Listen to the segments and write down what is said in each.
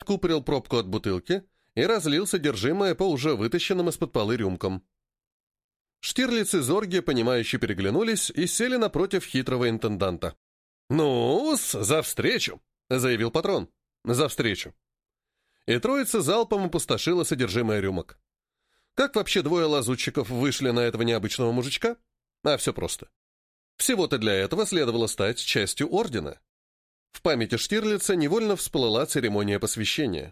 откупорил пробку от бутылки и разлил содержимое по уже вытащенным из-под полы рюмкам. Штирлиц и Зорги, понимающе переглянулись и сели напротив хитрого интенданта. «Ну-с, за встречу!» — заявил патрон. «За встречу!» И троица залпом опустошила содержимое рюмок. Как вообще двое лазутчиков вышли на этого необычного мужичка? А все просто. Всего-то для этого следовало стать частью ордена. В памяти Штирлица невольно всплыла церемония посвящения.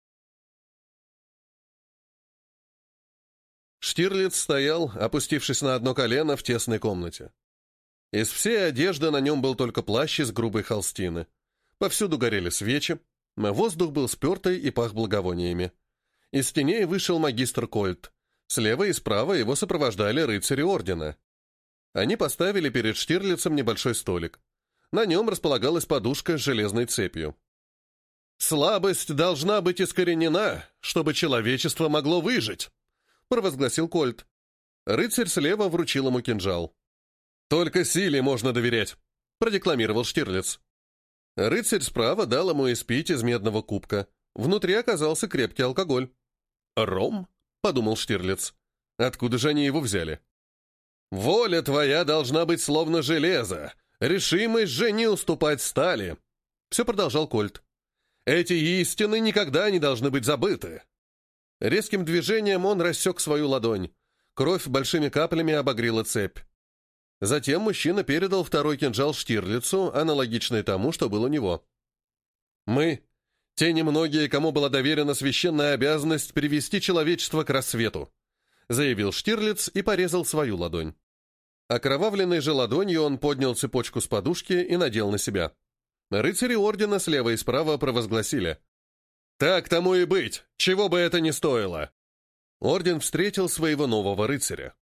Штирлиц стоял, опустившись на одно колено в тесной комнате. Из всей одежды на нем был только плащ из грубой холстины. Повсюду горели свечи, воздух был спертый и пах благовониями. Из теней вышел магистр Кольт. Слева и справа его сопровождали рыцари ордена. Они поставили перед Штирлицем небольшой столик. На нем располагалась подушка с железной цепью. «Слабость должна быть искоренена, чтобы человечество могло выжить», — провозгласил Кольт. Рыцарь слева вручил ему кинжал. «Только силе можно доверять», — продекламировал Штирлиц. Рыцарь справа дал ему испить из медного кубка. Внутри оказался крепкий алкоголь. «Ром?» — подумал Штирлиц. «Откуда же они его взяли?» «Воля твоя должна быть словно железо, решимость же не уступать стали», — все продолжал Кольт. «Эти истины никогда не должны быть забыты». Резким движением он рассек свою ладонь. Кровь большими каплями обогрела цепь. Затем мужчина передал второй кинжал Штирлицу, аналогичный тому, что был у него. «Мы, те немногие, кому была доверена священная обязанность привести человечество к рассвету», заявил Штирлиц и порезал свою ладонь. Окровавленной же ладонью он поднял цепочку с подушки и надел на себя. Рыцари ордена слева и справа провозгласили: «Так тому и быть, чего бы это ни стоило!» Орден встретил своего нового рыцаря.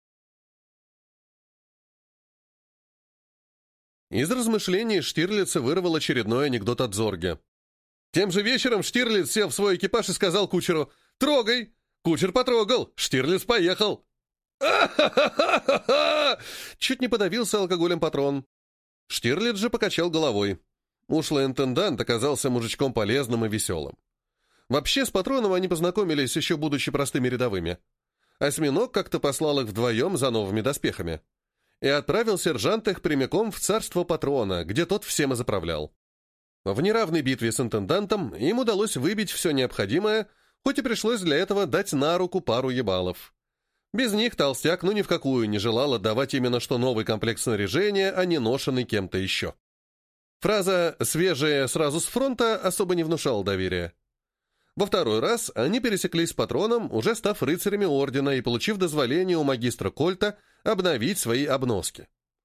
Из размышлений Штирлица вырвал очередной анекдот от Зорги. Тем же вечером Штирлиц сел в свой экипаж и сказал кучеру: «Трогай!» Кучер потрогал, Штирлиц поехал. «А-ха-ха-ха-ха!» Чуть не подавился алкоголем патрон. Штирлиц же покачал головой. Ушлый интендант оказался мужичком полезным и веселым. Вообще, с патроном они познакомились, еще будучи простыми рядовыми. Осьминог как-то послал их вдвоем за новыми доспехами. И отправил сержант их прямиком в царство патрона, где тот всем и заправлял. В неравной битве с интендантом им удалось выбить все необходимое, хоть и пришлось для этого дать на руку пару ебалов. Без них толстяк ни в какую не желал отдавать именно что новый комплект снаряжения, а не ношенный кем-то еще. Фраза «свежее сразу с фронта» особо не внушала доверия. Во второй раз они пересеклись с патроном, уже став рыцарями ордена и получив дозволение у магистра Кольта обновить свои обноски.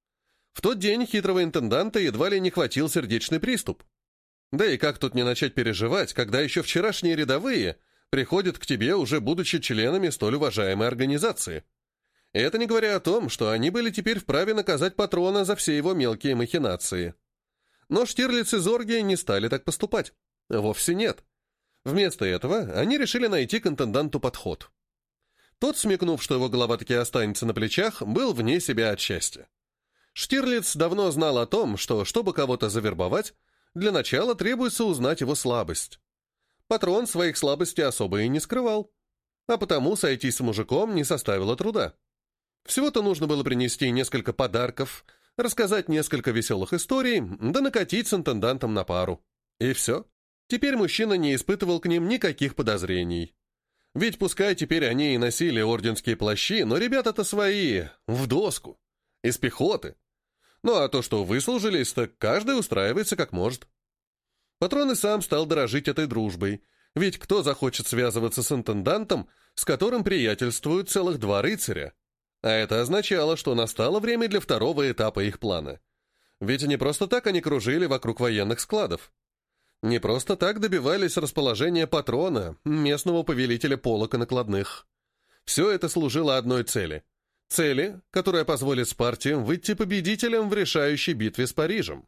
В тот день хитрого интенданта едва ли не хватил сердечный приступ. Да и как тут не начать переживать, когда еще вчерашние рядовые приходят к тебе, уже будучи членами столь уважаемой организации. И это не говоря о том, что они были теперь вправе наказать патрона за все его мелкие махинации. Но Штирлиц и Зорги не стали так поступать. Вовсе нет. Вместо этого они решили найти к интенданту подход. Тот, смекнув, что его голова таки останется на плечах, был вне себя от счастья. Штирлиц давно знал о том, что, чтобы кого-то завербовать, для начала требуется узнать его слабость. Патрон своих слабостей особо и не скрывал, а потому сойтись с мужиком не составило труда. Всего-то нужно было принести несколько подарков, рассказать несколько веселых историй, да накатить с интендантом на пару. И все. Теперь мужчина не испытывал к ним никаких подозрений. Ведь пускай теперь они и носили орденские плащи, но ребята-то свои, в доску, из пехоты. Ну а то, что выслужились, так каждый устраивается как может. Патрон и сам стал дорожить этой дружбой, ведь кто захочет связываться с интендантом, с которым приятельствуют целых 2 рыцаря? А это означало, что настало время для второго этапа их плана. Ведь не просто так они кружили вокруг военных складов. Не просто так добивались расположения патрона, местного повелителя полок и накладных. Все это служило одной цели. Цели, которая позволит Спарте выйти победителем в решающей битве с Парижем.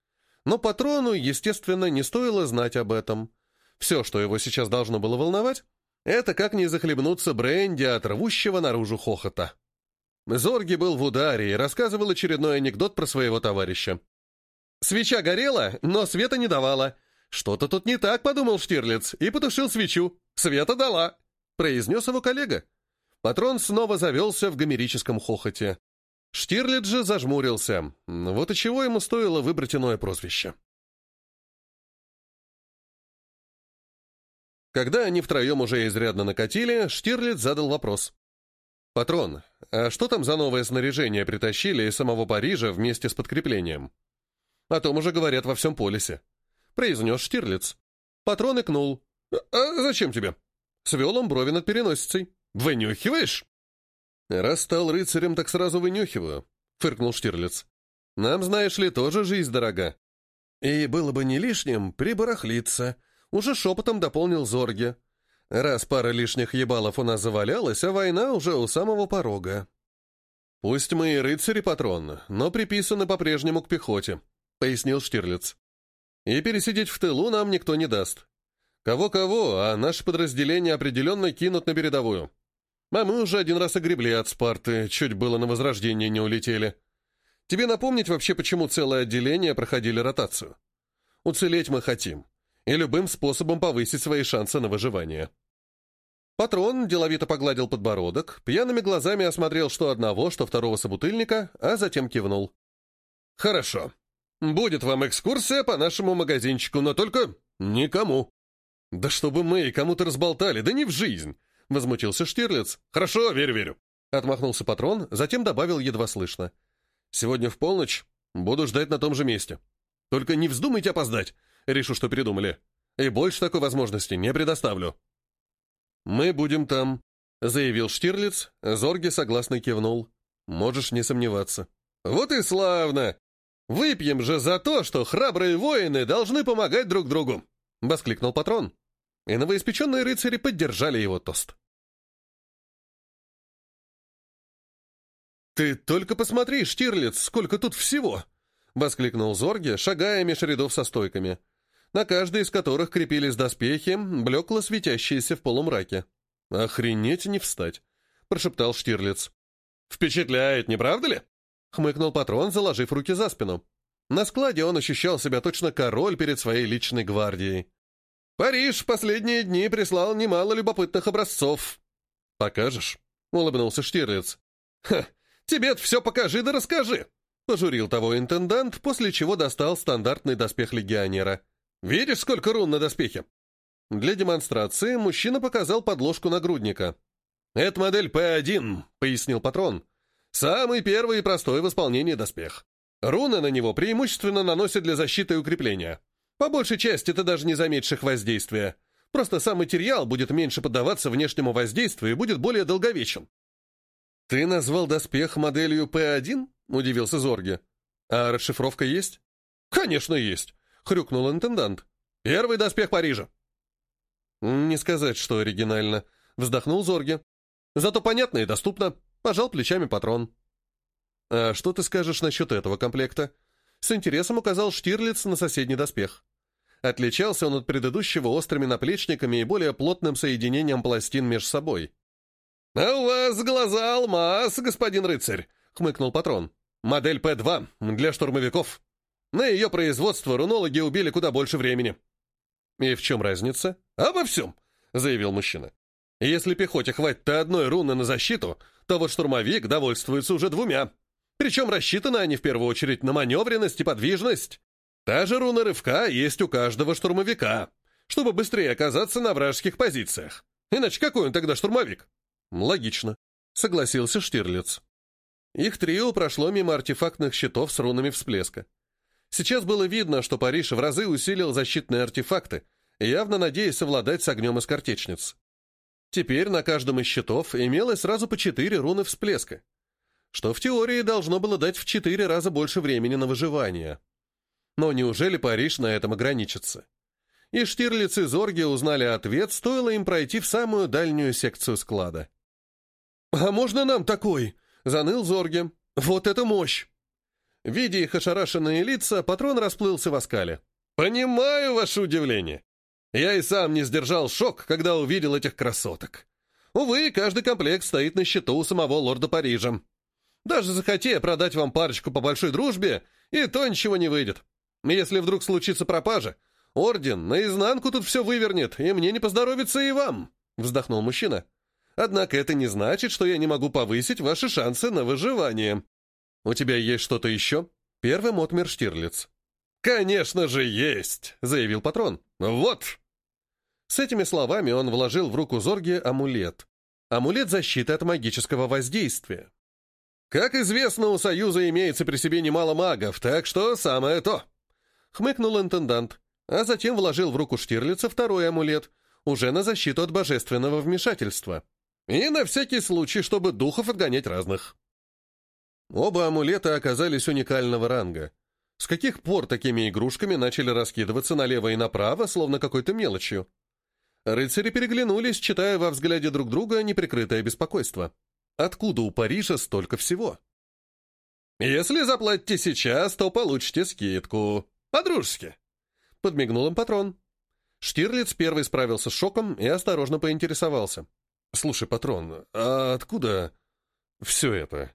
Но патрону, естественно, не стоило знать об этом. Все, что его сейчас должно было волновать, это как не захлебнуться бренди от рвущего наружу хохота. Зорги был в ударе и рассказывал очередной анекдот про своего товарища. «Свеча горела, но света не давала. «Что-то тут не так», — подумал Штирлиц, и потушил свечу. «Света дала», — произнес его коллега. Патрон снова завелся в гомерическом хохоте. Штирлиц же зажмурился. Вот и чего ему стоило выбрать иное прозвище. Когда они втроем уже изрядно накатили, Штирлиц задал вопрос. «Патрон, а что там за новое снаряжение притащили из самого Парижа вместе с подкреплением?» «О том уже говорят во всем полисе», — произнес Штирлиц. Патрон икнул. «А зачем тебе?» Свел он брови над переносицей. «Вынюхиваешь?» «Раз стал рыцарем, так сразу вынюхиваю», — фыркнул Штирлиц. «Нам, знаешь ли, тоже жизнь дорога. И было бы не лишним прибарахлиться», — уже шепотом дополнил Зорге. «Раз пара лишних ебалов у нас завалялась, а война уже у самого порога». «Пусть мы и рыцари, Патрон, но приписаны по-прежнему к пехоте», — пояснил Штирлиц. «И пересидеть в тылу нам никто не даст. Кого-кого, а наше подразделение определенно кинут на передовую. А мы уже один раз огребли от Спарты, чуть было на Возрождение не улетели. Тебе напомнить вообще, почему целое отделение проходили ротацию? Уцелеть мы хотим, и любым способом повысить свои шансы на выживание». Патрон деловито погладил подбородок, пьяными глазами осмотрел что одного, что второго собутыльника, а затем кивнул. «Хорошо. Будет вам экскурсия по нашему магазинчику, но только никому». «Да чтобы мы и кому-то разболтали, да не в жизнь!» — возмутился Штирлиц. «Хорошо, верю». Отмахнулся Патрон, затем добавил едва слышно. «Сегодня в полночь буду ждать на том же месте. Только не вздумайте опоздать, решу, что передумали. И больше такой возможности не предоставлю». «Мы будем там», — заявил Штирлиц. Зорге согласно кивнул. «Можешь не сомневаться». «Вот и славно! Выпьем же за то, что храбрые воины должны помогать друг другу!» — воскликнул Патрон. И новоиспеченные рыцари поддержали его тост. «Ты только посмотри, Штирлиц, сколько тут всего!» — воскликнул Зорге, шагая меж рядов со стойками, на каждой из которых крепились доспехи, блекло светящиеся в полумраке. «Охренеть не встать!» — прошептал Штирлиц. «Впечатляет, не правда ли?» — хмыкнул Патрон, заложив руки за спину. На складе он ощущал себя точно король перед своей личной гвардией. «Париж в последние дни прислал немало любопытных образцов». «Покажешь?» — улыбнулся Штирлиц. «Ха, тебе-то все покажи да расскажи», — пожурил того интендант, после чего достал стандартный доспех легионера. «Видишь, сколько рун на доспехе?» Для демонстрации мужчина показал подложку нагрудника. «Это модель П1», — пояснил Патрон. «Самый первый и простой в исполнении доспех. Руны на него преимущественно наносят для защиты и укрепления. По большей части ты даже не заметишь их воздействия. Просто сам материал будет меньше поддаваться внешнему воздействию и будет более долговечен». «Ты назвал доспех моделью П1?» — удивился Зорге. «А расшифровка есть?» «Конечно есть», — хрюкнул интендант. «Первый доспех Парижа». «Не сказать, что оригинально», — вздохнул Зорге. «Зато понятно и доступно», — пожал плечами Патрон. «А что ты скажешь насчет этого комплекта?» С интересом указал Штирлиц на соседний доспех. Отличался он от предыдущего острыми наплечниками и более плотным соединением пластин между собой. «А у вас глаза алмаз, господин рыцарь», — хмыкнул Патрон. «Модель П2 для штурмовиков. На ее производство рунологи убили куда больше времени». «И в чем разница?» «Обо всем», — заявил мужчина. «Если пехоте хватит одной руны на защиту, то вот штурмовик довольствуется уже двумя. Причем рассчитаны они в первую очередь на маневренность и подвижность. Та же руна рывка есть у каждого штурмовика, чтобы быстрее оказаться на вражеских позициях. Иначе какой он тогда штурмовик?» «Логично», — согласился Штирлиц. Их трио прошло мимо артефактных щитов с рунами всплеска. Сейчас было видно, что Париж в разы усилил защитные артефакты, явно надеясь совладать с огнем из картечниц. Теперь на каждом из щитов имелось сразу по 4 руны всплеска, что в теории должно было дать в 4 раза больше времени на выживание. Но неужели Париж на этом ограничится? И Штирлиц и Зорге узнали ответ, стоило им пройти в самую дальнюю секцию склада. «А можно нам такой?» — заныл Зорге. «Вот это мощь!» Видя их ошарашенные лица, Патрон расплылся в оскале. «Понимаю ваше удивление. Я и сам не сдержал шок, когда увидел этих красоток. Увы, каждый комплект стоит на счету у самого лорда Парижа. Даже захотя продать вам парочку по большой дружбе, и то ничего не выйдет. Если вдруг случится пропажа, Орден наизнанку тут все вывернет, и мне не поздоровится и вам», — вздохнул мужчина. «Однако это не значит, что я не могу повысить ваши шансы на выживание. У тебя есть что-то еще?» Первым отмер Штирлиц. «Конечно же есть!» — заявил патрон. «Вот!» С этими словами он вложил в руку Зорги амулет. Амулет защиты от магического воздействия. «Как известно, у Союза имеется при себе немало магов, так что самое то!» Хмыкнул интендант, а затем вложил в руку Штирлица второй амулет, уже на защиту от божественного вмешательства. И на всякий случай, чтобы духов отгонять разных. Оба амулета оказались уникального ранга. С каких пор такими игрушками начали раскидываться налево и направо, словно какой-то мелочью? Рыцари переглянулись, читая во взгляде друг друга неприкрытое беспокойство. Откуда у Парижа столько всего? «Если заплатите сейчас, то получите скидку. По-дружески», — подмигнул им патрон. Штирлиц первый справился с шоком и осторожно поинтересовался. «Слушай, патрон, а откуда все это?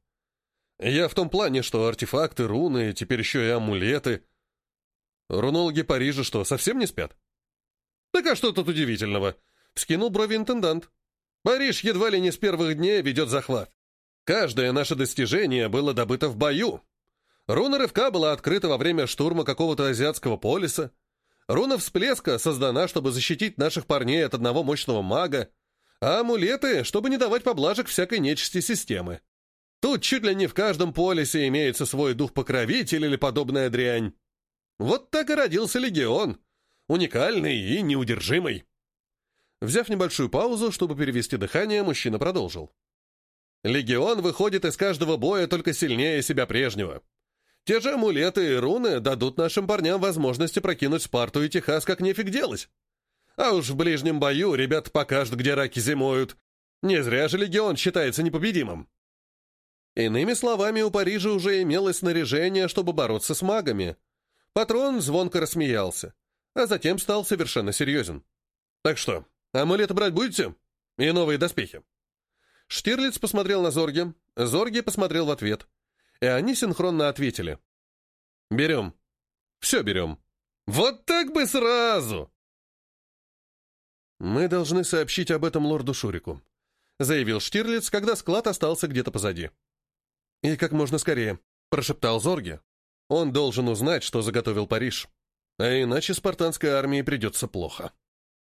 Я в том плане, что артефакты, руны, теперь еще и амулеты. Рунологи Парижа что, совсем не спят?» «Так а что тут удивительного?» — вскинул брови интендант. «Париж едва ли не с первых дней ведет захват. Каждое наше достижение было добыто в бою. Руна рывка была открыта во время штурма какого-то азиатского полиса. Руна всплеска создана, чтобы защитить наших парней от одного мощного мага, а амулеты, чтобы не давать поблажек всякой нечисти системы. Тут чуть ли не в каждом полисе имеется свой дух-покровитель или подобная дрянь. Вот так и родился легион. Уникальный и неудержимый». Взяв небольшую паузу, чтобы перевести дыхание, мужчина продолжил. «Легион выходит из каждого боя только сильнее себя прежнего. Те же амулеты и руны дадут нашим парням возможность прокинуть Спарту и Техас как нефиг делать. А уж в ближнем бою ребята покажут, где раки зимуют. Не зря же легион считается непобедимым». Иными словами, у Парижа уже имелось снаряжение, чтобы бороться с магами. Патрон звонко рассмеялся, а затем стал совершенно серьезен. «Так что, амулеты брать будете? И новые доспехи?» Штирлиц посмотрел на Зорги, Зорги посмотрел в ответ, и они синхронно ответили. «Берем. Все берем. Вот так бы сразу!» «Мы должны сообщить об этом лорду Шурику», — заявил Штирлиц, когда склад остался где-то позади. «И как можно скорее», — прошептал Зорги. «Он должен узнать, что заготовил Париж. А иначе спартанской армии придется плохо».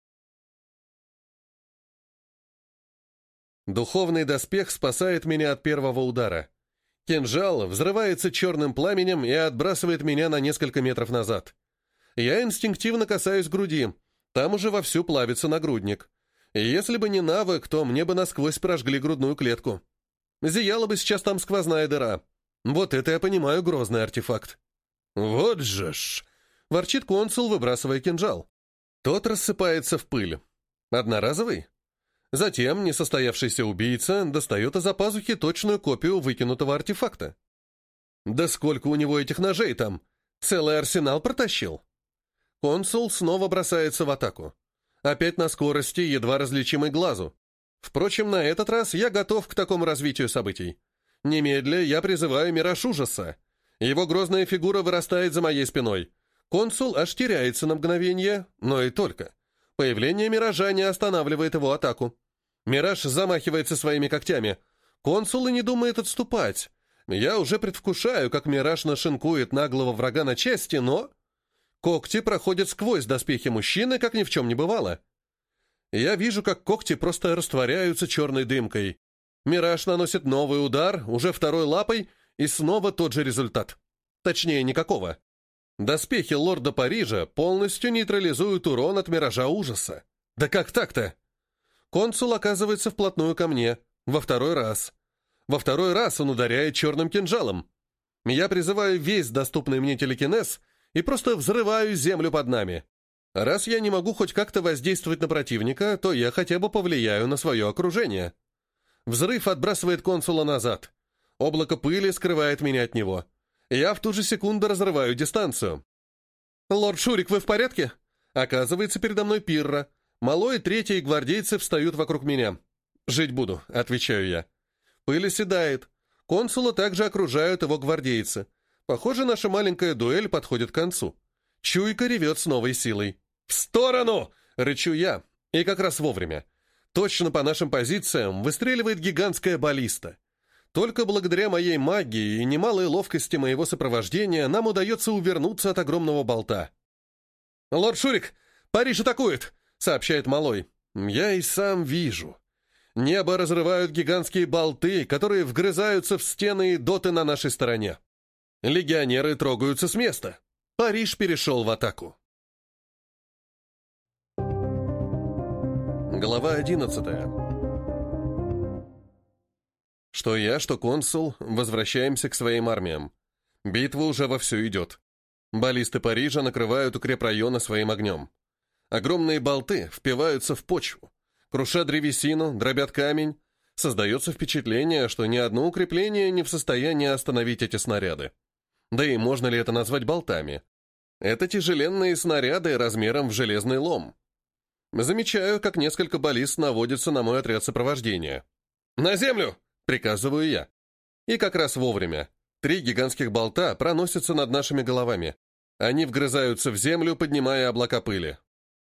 Духовный доспех спасает меня от первого удара. Кинжал взрывается черным пламенем и отбрасывает меня на несколько метров назад. Я инстинктивно касаюсь груди. Там уже вовсю плавится нагрудник. И если бы не навык, то мне бы насквозь прожгли грудную клетку. Зияла бы сейчас там сквозная дыра. Вот это я понимаю грозный артефакт. «Вот же ж!» — ворчит консул, выбрасывая кинжал. Тот рассыпается в пыль. Одноразовый? Затем несостоявшийся убийца достает из-за пазухи точную копию выкинутого артефакта. Да сколько у него этих ножей там? Целый арсенал протащил. Консул снова бросается в атаку. Опять на скорости, едва различимой глазу. Впрочем, на этот раз я готов к такому развитию событий. Немедля я призываю Мираж Ужаса. Его грозная фигура вырастает за моей спиной. Консул аж теряется на мгновение, но и только. Появление Миража не останавливает его атаку. Мираж замахивается своими когтями. Консул и не думает отступать. Я уже предвкушаю, как Мираж нашинкует наглого врага на части, но... Когти проходят сквозь доспехи мужчины, как ни в чем не бывало. Я вижу, как когти просто растворяются черной дымкой. Мираж наносит новый удар, уже второй лапой, и снова тот же результат. Точнее, никакого. Доспехи лорда Парижа полностью нейтрализуют урон от Миража Ужаса. Да как так-то? Консул оказывается вплотную ко мне. Во второй раз. Во второй раз он ударяет черным кинжалом. Я призываю весь доступный мне телекинез и просто взрываю землю под нами. Раз я не могу хоть как-то воздействовать на противника, то я хотя бы повлияю на свое окружение. Взрыв отбрасывает консула назад. Облако пыли скрывает меня от него. Я в ту же секунду разрываю дистанцию. «Лорд Шурик, вы в порядке?» Оказывается, передо мной Пирра. Малой и третий гвардейцы встают вокруг меня. «Жить буду», — отвечаю я. Пыль оседает. Консула также окружают его гвардейцы. Похоже, наша маленькая дуэль подходит к концу. Чуйка ревет с новой силой. «В сторону!» — рычу я, и как раз вовремя. Точно по нашим позициям выстреливает гигантская баллиста. Только благодаря моей магии и немалой ловкости моего сопровождения нам удается увернуться от огромного болта. «Лорд Шурик, Париж атакует!» — сообщает Малой. Я и сам вижу. Небо разрывают гигантские болты, которые вгрызаются в стены и доты на нашей стороне. Легионеры трогаются с места. Париж перешел в атаку. Глава 11. Что я, что консул, возвращаемся к своим армиям. Битва уже вовсю идет. Баллисты Парижа накрывают укрепрайоны своим огнем. Огромные болты впиваются в почву, крушат древесину, дробят камень. Создается впечатление, что ни одно укрепление не в состоянии остановить эти снаряды. Да и можно ли это назвать болтами? Это тяжеленные снаряды размером в железный лом. Замечаю, как несколько баллист наводятся на мой отряд сопровождения. «На землю!» — приказываю я. И как раз вовремя. 3 гигантских болта проносятся над нашими головами. Они вгрызаются в землю, поднимая облака пыли.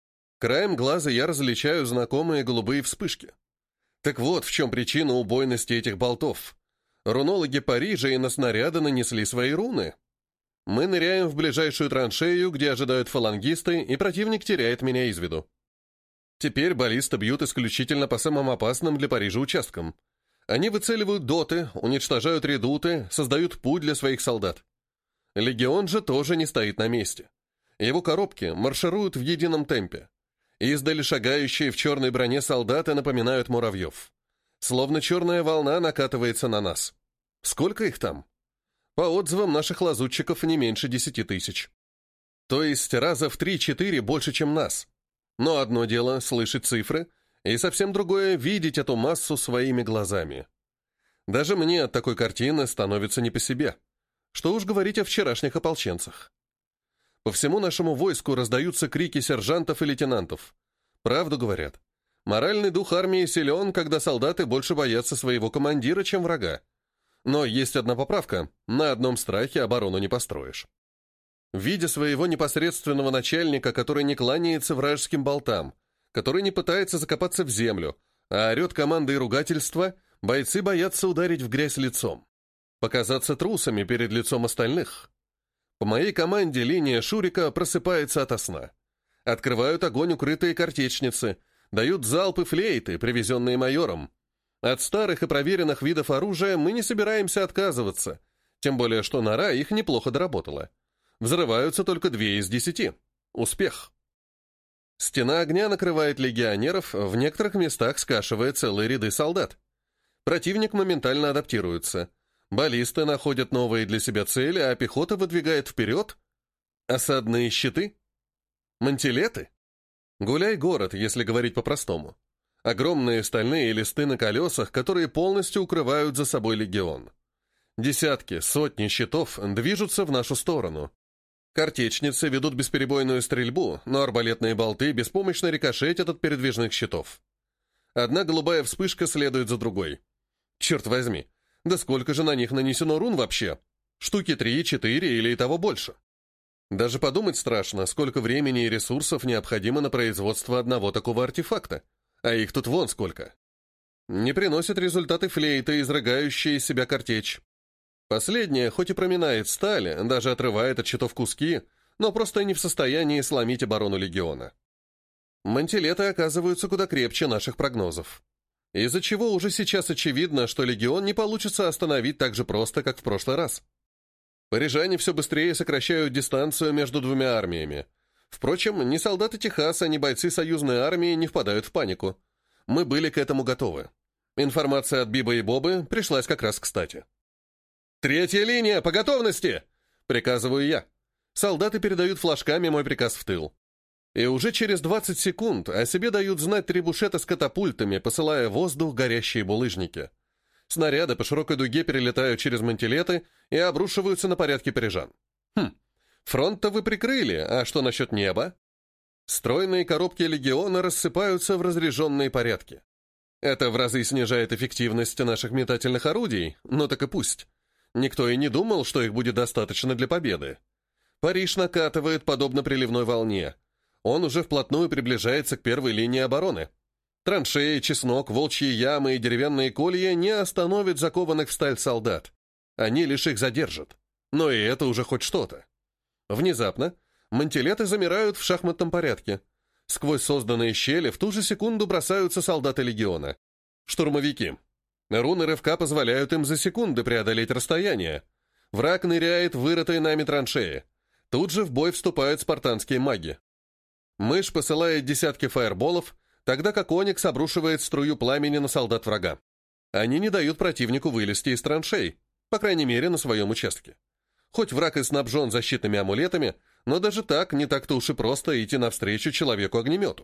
Краем глаза я различаю знакомые голубые вспышки. Так вот, в чем причина убойности этих болтов. Рунологи Парижа и на снаряды нанесли свои руны. Мы ныряем в ближайшую траншею, где ожидают фалангисты, и противник теряет меня из виду. Теперь баллисты бьют исключительно по самым опасным для Парижа участкам. Они выцеливают доты, уничтожают редуты, создают путь для своих солдат. Легион же тоже не стоит на месте. Его коробки маршируют в едином темпе. Издали шагающие в черной броне солдаты напоминают муравьев. Словно черная волна накатывается на нас. Сколько их там? По отзывам наших лазутчиков не меньше 10 тысяч. То есть раза в 3-4 больше, чем нас. Но одно дело слышать цифры, и совсем другое видеть эту массу своими глазами. Даже мне от такой картины становится не по себе. Что уж говорить о вчерашних ополченцах. По всему нашему войску раздаются крики сержантов и лейтенантов. Правду говорят. Моральный дух армии силен, когда солдаты больше боятся своего командира, чем врага. Но есть одна поправка. На одном страхе оборону не построишь. Видя своего непосредственного начальника, который не кланяется вражеским болтам, который не пытается закопаться в землю, а орет команды и ругательства, бойцы боятся ударить в грязь лицом. Показаться трусами перед лицом остальных. По моей команде линия Шурика просыпается ото сна. Открывают огонь укрытые картечницы, дают залпы флейты, привезенные майором. От старых и проверенных видов оружия мы не собираемся отказываться, тем более что нора их неплохо доработала. Взрываются только 2 из 10. Успех. Стена огня накрывает легионеров, в некоторых местах скашивая целые ряды солдат. Противник моментально адаптируется. Баллисты находят новые для себя цели, а пехота выдвигает вперед. Осадные щиты? Мантилеты? Гуляй-город, если говорить по-простому. Огромные стальные листы на колесах, которые полностью укрывают за собой легион. Десятки, сотни щитов движутся в нашу сторону. Картечницы ведут бесперебойную стрельбу, но арбалетные болты беспомощно рикошетят от передвижных щитов. Одна голубая вспышка следует за другой. Черт возьми! Да сколько же на них нанесено рун вообще? Штуки 3, 4 или и того больше. Даже подумать страшно, сколько времени и ресурсов необходимо на производство одного такого артефакта. А их тут вон сколько. Не приносят результаты флейты, изрыгающие из себя картечь. Последняя, хоть и проминает сталь, даже отрывает от щитов куски, но просто не в состоянии сломить оборону легиона. Мантилеты оказываются куда крепче наших прогнозов. Из-за чего уже сейчас очевидно, что легион не получится остановить так же просто, как в прошлый раз. Парижане все быстрее сокращают дистанцию между двумя армиями. Впрочем, ни солдаты Техаса, ни бойцы союзной армии не впадают в панику. Мы были к этому готовы. Информация от Биба и Бобы пришлась как раз кстати. «Третья линия, по готовности!» — приказываю я. Солдаты передают флажками мой приказ в тыл. И уже через 20 секунд о себе дают знать трибушеты с катапультами, посылая в воздух горящие булыжники. Снаряды по широкой дуге перелетают через мантилеты и обрушиваются на порядки парижан. Фронт-то вы прикрыли, а что насчет неба? Стройные коробки легиона рассыпаются в разряженные порядки. Это в разы снижает эффективность наших метательных орудий, но так и пусть. Никто и не думал, что их будет достаточно для победы. Париж накатывает подобно приливной волне. Он уже вплотную приближается к первой линии обороны. Траншеи, чеснок, волчьи ямы и деревянные колья не остановят закованных в сталь солдат. Они лишь их задержат. Но и это уже хоть что-то. Внезапно мантилеты замирают в шахматном порядке. Сквозь созданные щели в ту же секунду бросаются солдаты легиона. Штурмовики. Руны рывка позволяют им за секунды преодолеть расстояние. Враг ныряет в вырытые нами траншеи. Тут же в бой вступают спартанские маги. Мышь посылает десятки фаерболов, тогда как Оникс обрушивает струю пламени на солдат врага. Они не дают противнику вылезти из траншей, по крайней мере, на своем участке. Хоть враг и снабжен защитными амулетами, но даже так не так-то уж и просто идти навстречу человеку-огнемету.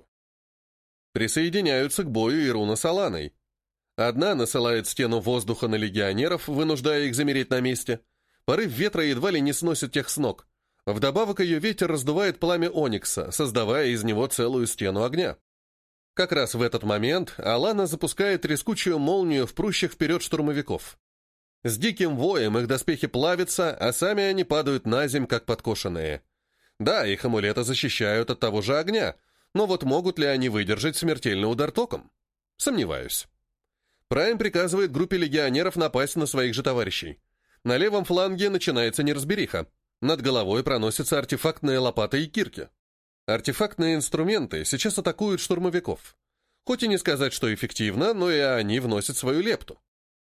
Присоединяются к бою и Руна с Аланой. Одна насылает стену воздуха на легионеров, вынуждая их замереть на месте. Порыв ветра едва ли не сносит тех с ног. Вдобавок ее ветер раздувает пламя Оникса, создавая из него целую стену огня. Как раз в этот момент Алана запускает трескучую молнию в прущих вперед штурмовиков. С диким воем их доспехи плавятся, а сами они падают на земь, как подкошенные. Да, их амулеты защищают от того же огня, но вот могут ли они выдержать смертельный удар током? Сомневаюсь. Прайм приказывает группе легионеров напасть на своих же товарищей. На левом фланге начинается неразбериха. Над головой проносятся артефактные лопаты и кирки. Артефактные инструменты сейчас атакуют штурмовиков. Хоть и не сказать, что эффективно, но и они вносят свою лепту.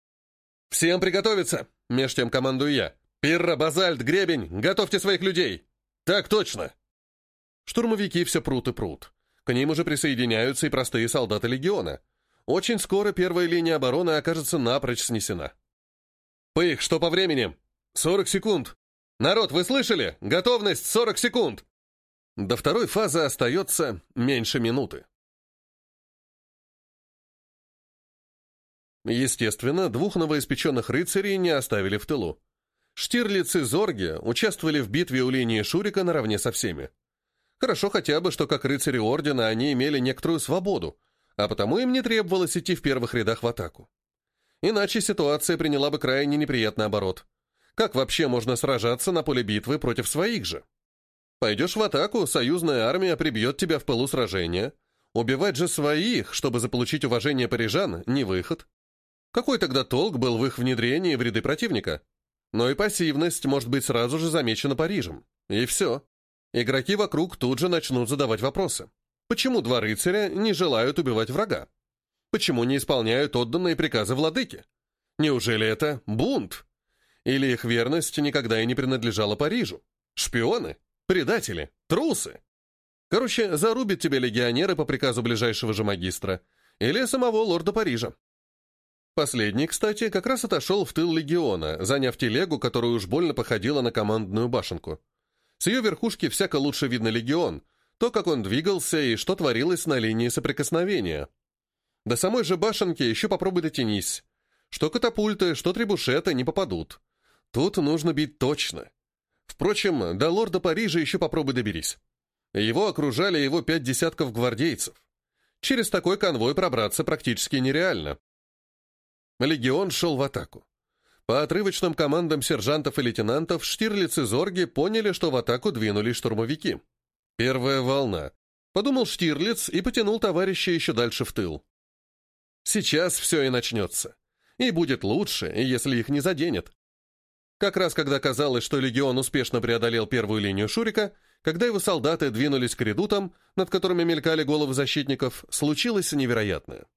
«Всем приготовиться!» — меж тем командую я. «Пирра, базальт, гребень, готовьте своих людей!» «Так точно!» Штурмовики все прут и прут. К ним уже присоединяются и простые солдаты легиона. Очень скоро первая линия обороны окажется напрочь снесена. «Пых, что по времени?» 40 секунд. Народ, вы слышали? Готовность 40 секунд!» До второй фазы остается меньше минуты. Естественно, двух новоиспеченных рыцарей не оставили в тылу. Штирлиц и Зорге участвовали в битве у линии Шурика наравне со всеми. Хорошо хотя бы, что как рыцари Ордена они имели некоторую свободу, а потому им не требовалось идти в первых рядах в атаку. Иначе ситуация приняла бы крайне неприятный оборот. Как вообще можно сражаться на поле битвы против своих же? Пойдешь в атаку, союзная армия прибьет тебя в пылу сражения. Убивать же своих, чтобы заполучить уважение парижан, не выход. Какой тогда толк был в их внедрении в ряды противника? Но и пассивность может быть сразу же замечена Парижем. И все. Игроки вокруг тут же начнут задавать вопросы. Почему два рыцаря не желают убивать врага? Почему не исполняют отданные приказы владыки? Неужели это бунт? Или их верность никогда и не принадлежала Парижу? Шпионы? Предатели? Трусы? Короче, зарубят тебя легионеры по приказу ближайшего же магистра. Или самого лорда Парижа. Последний, кстати, как раз отошел в тыл легиона, заняв телегу, которая уж больно походила на командную башенку. С ее верхушки всяко лучше видно легион, то, как он двигался и что творилось на линии соприкосновения. До самой же башенки еще попробуй дотянись. Что катапульты, что требушеты не попадут. Тут нужно бить точно. Впрочем, до лорда Парижа еще попробуй доберись. Его окружали его 5 десятков гвардейцев. Через такой конвой пробраться практически нереально. Легион шел в атаку. По отрывочным командам сержантов и лейтенантов Штирлиц и Зорги поняли, что в атаку двинулись штурмовики. Первая волна. Подумал Штирлиц и потянул товарища еще дальше в тыл. Сейчас все и начнется. И будет лучше, если их не заденет. Как раз когда казалось, что легион успешно преодолел первую линию Шурика, когда его солдаты двинулись к редутам, над которыми мелькали головы защитников, случилось невероятное.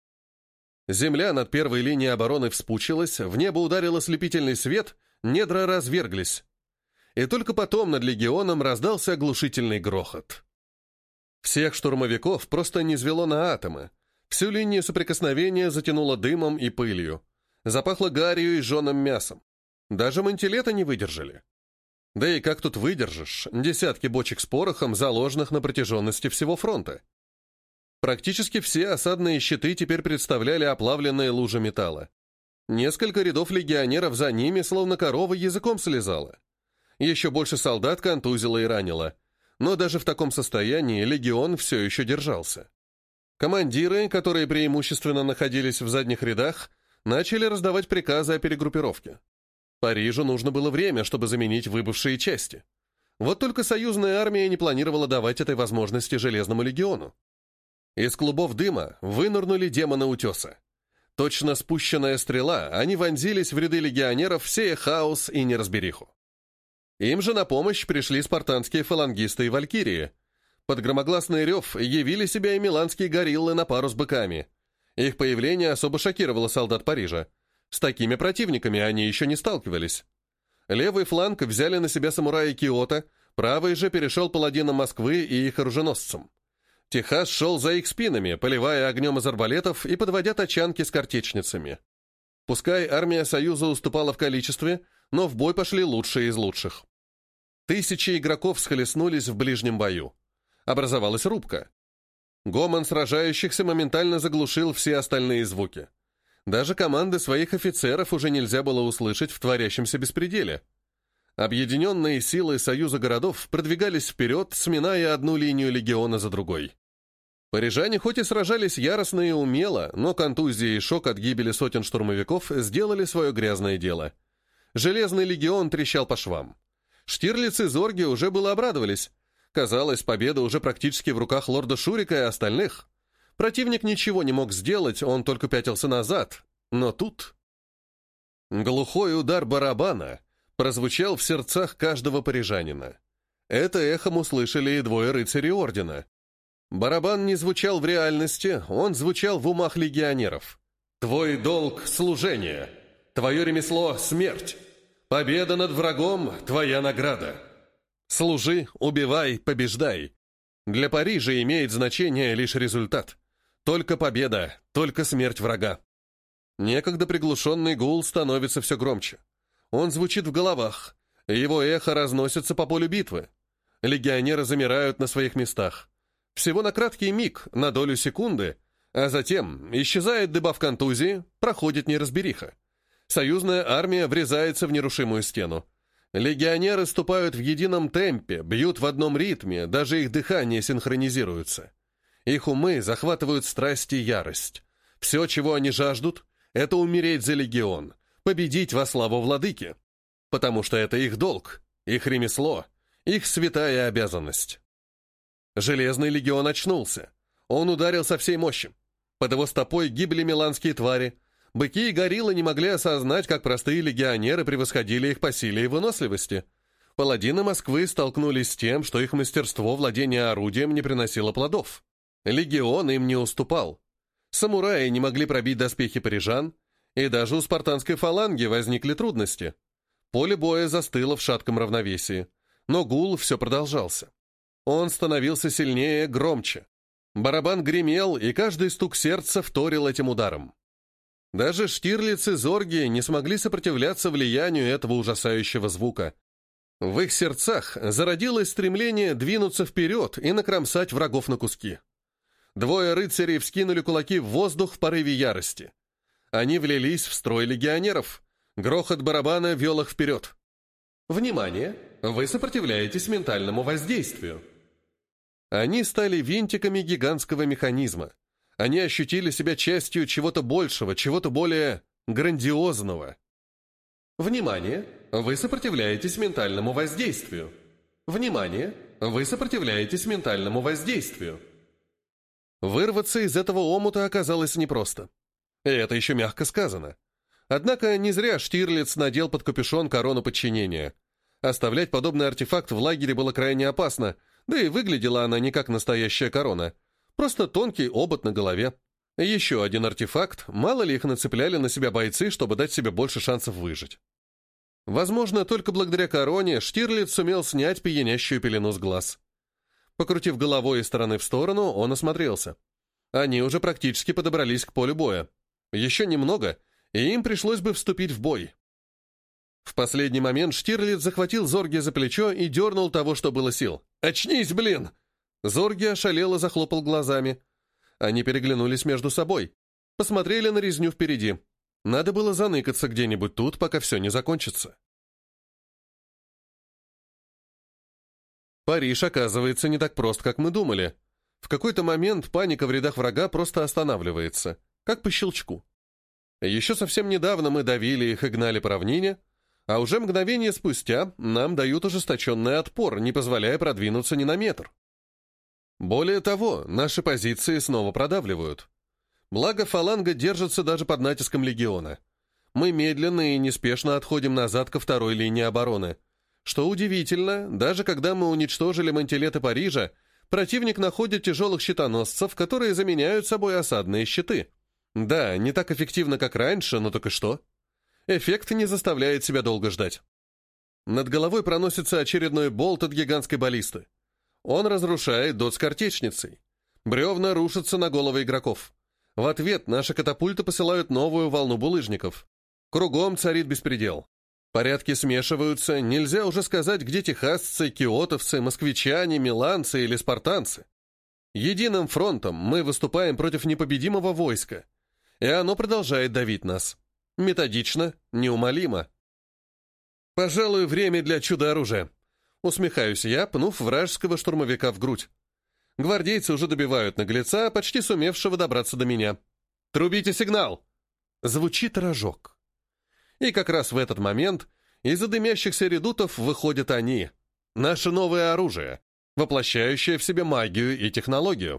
Земля над первой линией обороны вспучилась, в небо ударил ослепительный свет, недра разверглись. И только потом над легионом раздался оглушительный грохот. Всех штурмовиков просто низвело на атомы. Всю линию соприкосновения затянуло дымом и пылью. Запахло гарью и жженым мясом. Даже мантилеты не выдержали. Да и как тут выдержишь? Десятки бочек с порохом, заложенных на протяженности всего фронта. Практически все осадные щиты теперь представляли оплавленные лужи металла. Несколько рядов легионеров за ними, словно корова, языком слезала. Еще больше солдат контузило и ранило. Но даже в таком состоянии легион все еще держался. Командиры, которые преимущественно находились в задних рядах, начали раздавать приказы о перегруппировке. Парижу нужно было время, чтобы заменить выбывшие части. Вот только союзная армия не планировала давать этой возможности Железному легиону. Из клубов дыма вынырнули демоны утеса. Точно спущенная стрела, они вонзились в ряды легионеров, сея хаос и неразбериху. Им же на помощь пришли спартанские фалангисты и валькирии. Под громогласный рев явили себя и миланские гориллы на пару с быками. Их появление особо шокировало солдат Парижа. С такими противниками они еще не сталкивались. Левый фланг взяли на себя самураи Киото, правый же перешел паладинам Москвы и их оруженосцам. Техас шел за их спинами, поливая огнем из арбалетов и подводя тачанки с картечницами. Пускай армия Союза уступала в количестве, но в бой пошли лучшие из лучших. Тысячи игроков схлестнулись в ближнем бою. Образовалась рубка. Гомон сражающихся моментально заглушил все остальные звуки. Даже команды своих офицеров уже нельзя было услышать в творящемся беспределе. Объединенные силы Союза городов продвигались вперед, сминая одну линию легиона за другой. Парижане хоть и сражались яростно и умело, но контузия и шок от гибели сотен штурмовиков сделали свое грязное дело. Железный легион трещал по швам. Штирлиц и Зорги уже было обрадовались. Казалось, победа уже практически в руках лорда Шурика и остальных. Противник ничего не мог сделать, он только пятился назад. Но тут... Глухой удар барабана прозвучал в сердцах каждого парижанина. Это эхом услышали и двое рыцарей ордена. Барабан не звучал в реальности, он звучал в умах легионеров. «Твой долг — служение. Твое ремесло — смерть. Победа над врагом — твоя награда. Служи, убивай, побеждай. Для Парижа имеет значение лишь результат. Только победа, только смерть врага». Некогда приглушенный гул становится все громче. Он звучит в головах, его эхо разносится по полю битвы. Легионеры замирают на своих местах. Всего на краткий миг, на долю секунды, а затем исчезает дебаф контузии, проходит неразбериха. Союзная армия врезается в нерушимую стену. Легионеры ступают в едином темпе, бьют в одном ритме, даже их дыхание синхронизируется. Их умы захватывают страсть и ярость. Все, чего они жаждут, это умереть за легион, победить во славу владыки. Потому что это их долг, их ремесло, их святая обязанность. Железный легион очнулся. Он ударил со всей мощи. Под его стопой гибли миланские твари. Быки и гориллы не могли осознать, как простые легионеры превосходили их по силе и выносливости. Паладины Москвы столкнулись с тем, что их мастерство владения орудием не приносило плодов. Легион им не уступал. Самураи не могли пробить доспехи парижан, и даже у спартанской фаланги возникли трудности. Поле боя застыло в шатком равновесии, но гул все продолжался. Он становился сильнее, громче. Барабан гремел, и каждый стук сердца вторил этим ударом. Даже Штирлиц и Зорги не смогли сопротивляться влиянию этого ужасающего звука. В их сердцах зародилось стремление двинуться вперед и накромсать врагов на куски. Двое рыцарей вскинули кулаки в воздух в порыве ярости. Они влились в строй легионеров. Грохот барабана вел их вперед. «Внимание! Вы сопротивляетесь ментальному воздействию». Они стали винтиками гигантского механизма. Они ощутили себя частью чего-то большего, чего-то более грандиозного. «Внимание! Вы сопротивляетесь ментальному воздействию». «Внимание! Вы сопротивляетесь ментальному воздействию». Вырваться из этого омута оказалось непросто. И это еще мягко сказано. Однако не зря Штирлиц надел под капюшон корону подчинения. Оставлять подобный артефакт в лагере было крайне опасно, да и выглядела она не как настоящая корона. Просто тонкий обод на голове. Еще один артефакт, мало ли их нацепляли на себя бойцы, чтобы дать себе больше шансов выжить. Возможно, только благодаря короне Штирлиц сумел снять пьянящую пелену с глаз. Покрутив головой из стороны в сторону, он осмотрелся. Они уже практически подобрались к полю боя. Еще немного, и им пришлось бы вступить в бой. В последний момент Штирлиц захватил Зорги за плечо и дернул того, что было сил. «Очнись, блин!» Зорги ошалело захлопал глазами. Они переглянулись между собой. Посмотрели на резню впереди. Надо было заныкаться где-нибудь тут, пока все не закончится. Париж, оказывается, не так прост, как мы думали. В какой-то момент паника в рядах врага просто останавливается, как по щелчку. Еще совсем недавно мы давили их и гнали по равнине, А уже мгновение спустя нам дают ожесточенный отпор, не позволяя продвинуться ни на метр. Более того, наши позиции снова продавливают. Благо, фаланга держится даже под натиском легиона. Мы медленно и неспешно отходим назад ко второй линии обороны. Что удивительно, даже когда мы уничтожили мантилеты Парижа, противник находит тяжелых щитоносцев, которые заменяют собой осадные щиты. Да, не так эффективно, как раньше, но только что. Эффект не заставляет себя долго ждать. Над головой проносится очередной болт от гигантской баллисты. Он разрушает дот с картечницей. Бревна рушатся на головы игроков. В ответ наши катапульты посылают новую волну булыжников. Кругом царит беспредел. Порядки смешиваются, нельзя уже сказать, где техасцы, киотовцы, москвичане, миланцы или спартанцы. Единым фронтом мы выступаем против непобедимого войска, и оно продолжает давить нас. Методично, неумолимо. «Пожалуй, время для чудо-оружия», — усмехаюсь я, пнув вражеского штурмовика в грудь. Гвардейцы уже добивают наглеца, почти сумевшего добраться до меня. «Трубите сигнал!» Звучит рожок. И как раз в этот момент из-за дымящихся редутов выходят они. Наше новое оружие, воплощающее в себе магию и технологию.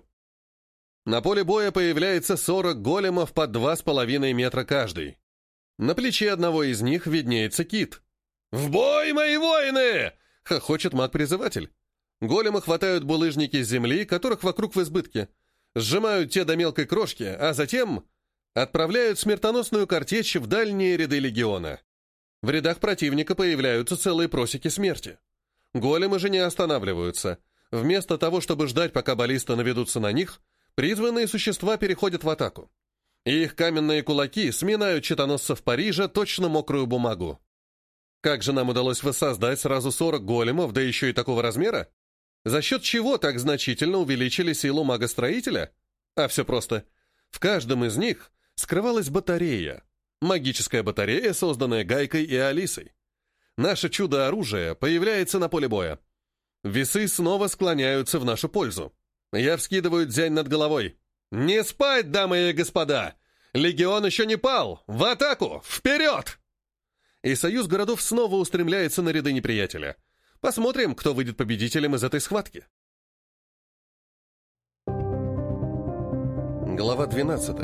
На поле боя появляется 40 големов по 2,5 метра каждый. На плече одного из них виднеется кит. «В бой, мои воины!» — хохочет маг-призыватель. Големы хватают булыжники с земли, которых вокруг в избытке, сжимают те до мелкой крошки, а затем отправляют смертоносную картечь в дальние ряды легиона. В рядах противника появляются целые просеки смерти. Големы же не останавливаются. Вместо того, чтобы ждать, пока баллисты наведутся на них, призванные существа переходят в атаку. И их каменные кулаки сминают щитоносцев Парижа точно мокрую бумагу. Как же нам удалось воссоздать сразу 40 големов, да еще и такого размера? За счет чего так значительно увеличили силу мага-строителя? А все просто. В каждом из них скрывалась батарея. Магическая батарея, созданная Гайкой и Алисой. Наше чудо-оружие появляется на поле боя. Весы снова склоняются в нашу пользу. Я вскидываю дзянь над головой. «Не спать, дамы и господа! Легион еще не пал! В атаку! Вперед!» И союз городов снова устремляется на ряды неприятеля. Посмотрим, кто выйдет победителем из этой схватки. Глава 12.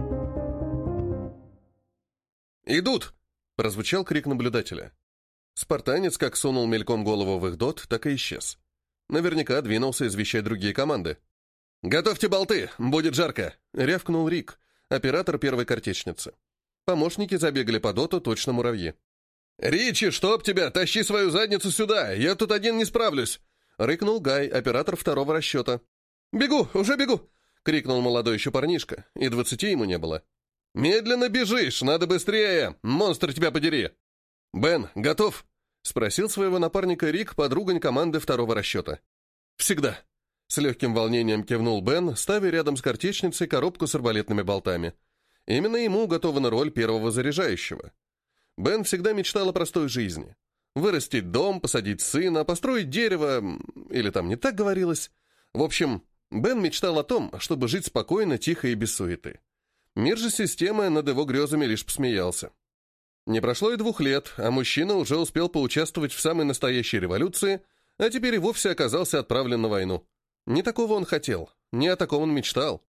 «Идут!» — прозвучал крик наблюдателя. Спартанец как сунул мельком голову в их дот, так и исчез. Наверняка двинулся извещать другие команды. «Готовьте болты! Будет жарко!» — рявкнул Рик, оператор первой картечницы. Помощники забегали по доту, точно муравьи. «Ричи, чтоб тебя! Тащи свою задницу сюда! Я тут один не справлюсь!» — рыкнул Гай, оператор второго расчета. «Бегу! Уже бегу!» — крикнул молодой еще парнишка, и 20 ему не было. «Медленно бежишь! Надо быстрее! Монстр тебя подери!» «Бен, готов?» — спросил своего напарника Рик, подругань команды второго расчета. «Всегда!» — с легким волнением кивнул Бен, ставя рядом с картечницей коробку с арбалетными болтами. Именно ему уготована роль первого заряжающего. Бен всегда мечтал о простой жизни. Вырастить дом, посадить сына, построить дерево... Или там не так говорилось. В общем, Бен мечтал о том, чтобы жить спокойно, тихо и без суеты. Мир же системы над его грезами лишь посмеялся. Не прошло и 2 лет, а мужчина уже успел поучаствовать в самой настоящей революции, а теперь и вовсе оказался отправлен на войну. Не такого он хотел, не о таком он мечтал.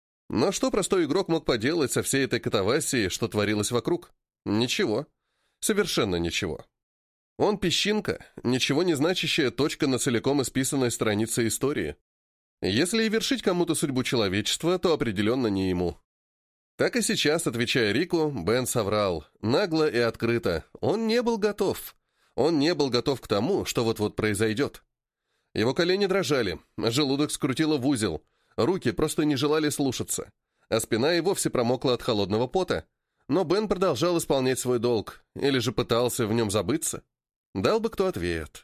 Но что простой игрок мог поделать со всей этой катавасией, что творилось вокруг? Ничего. Совершенно ничего. Он песчинка, ничего не значащая точка на целиком исписанной странице истории. Если и вершить кому-то судьбу человечества, то определенно не ему. Так и сейчас, отвечая Рику, Бен соврал, нагло и открыто. Он не был готов. Он не был готов к тому, что вот-вот произойдет. Его колени дрожали, желудок скрутило в узел, руки просто не желали слушаться, а спина и вовсе промокла от холодного пота. Но Бен продолжал исполнять свой долг, или же пытался в нем забыться. Дал бы кто ответ.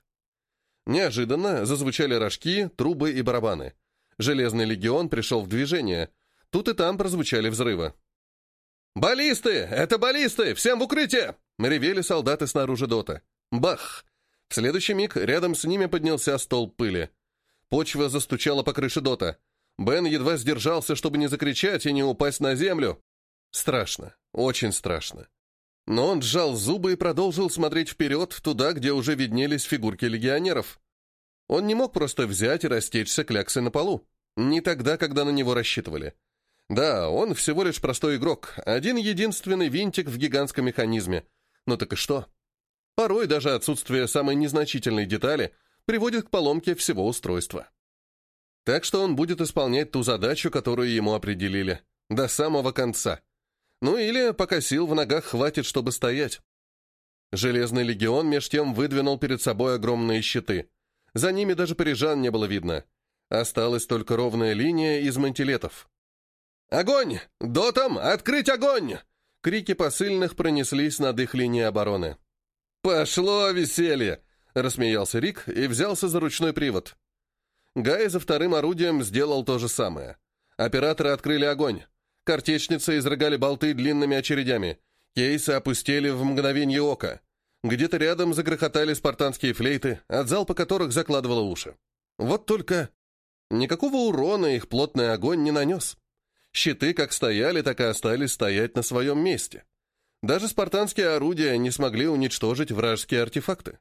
Неожиданно зазвучали рожки, трубы и барабаны. Железный легион пришел в движение. Тут и там прозвучали взрывы. «Баллисты! Это баллисты! Всем в укрытие!» — ревели солдаты снаружи дота. Бах! В следующий миг рядом с ними поднялся столб пыли. Почва застучала по крыше дота. Бен едва сдержался, чтобы не закричать и не упасть на землю. Страшно, очень страшно. Но он сжал зубы и продолжил смотреть вперед, туда, где уже виднелись фигурки легионеров. Он не мог просто взять и растечься кляксой на полу. Не тогда, когда на него рассчитывали. Да, он всего лишь простой игрок, один единственный винтик в гигантском механизме. Ну так и что? Порой даже отсутствие самой незначительной детали приводит к поломке всего устройства. Так что он будет исполнять ту задачу, которую ему определили, до самого конца. Ну или пока сил в ногах хватит, чтобы стоять. Железный легион меж тем выдвинул перед собой огромные щиты. За ними даже парижан не было видно. Осталась только ровная линия из мантилетов. «Огонь! Дотам! Открыть огонь!» Крики посыльных пронеслись над их линией обороны. «Пошло веселье!» — рассмеялся Рик и взялся за ручной привод. Гай за вторым орудием сделал то же самое. Операторы открыли огонь. Картечницы изрыгали болты длинными очередями. Кейсы опустели в мгновенье ока. Где-то рядом загрохотали спартанские флейты, от залпа которых закладывало уши. Вот только никакого урона их плотный огонь не нанес. Щиты как стояли, так и остались стоять на своем месте. Даже спартанские орудия не смогли уничтожить вражеские артефакты.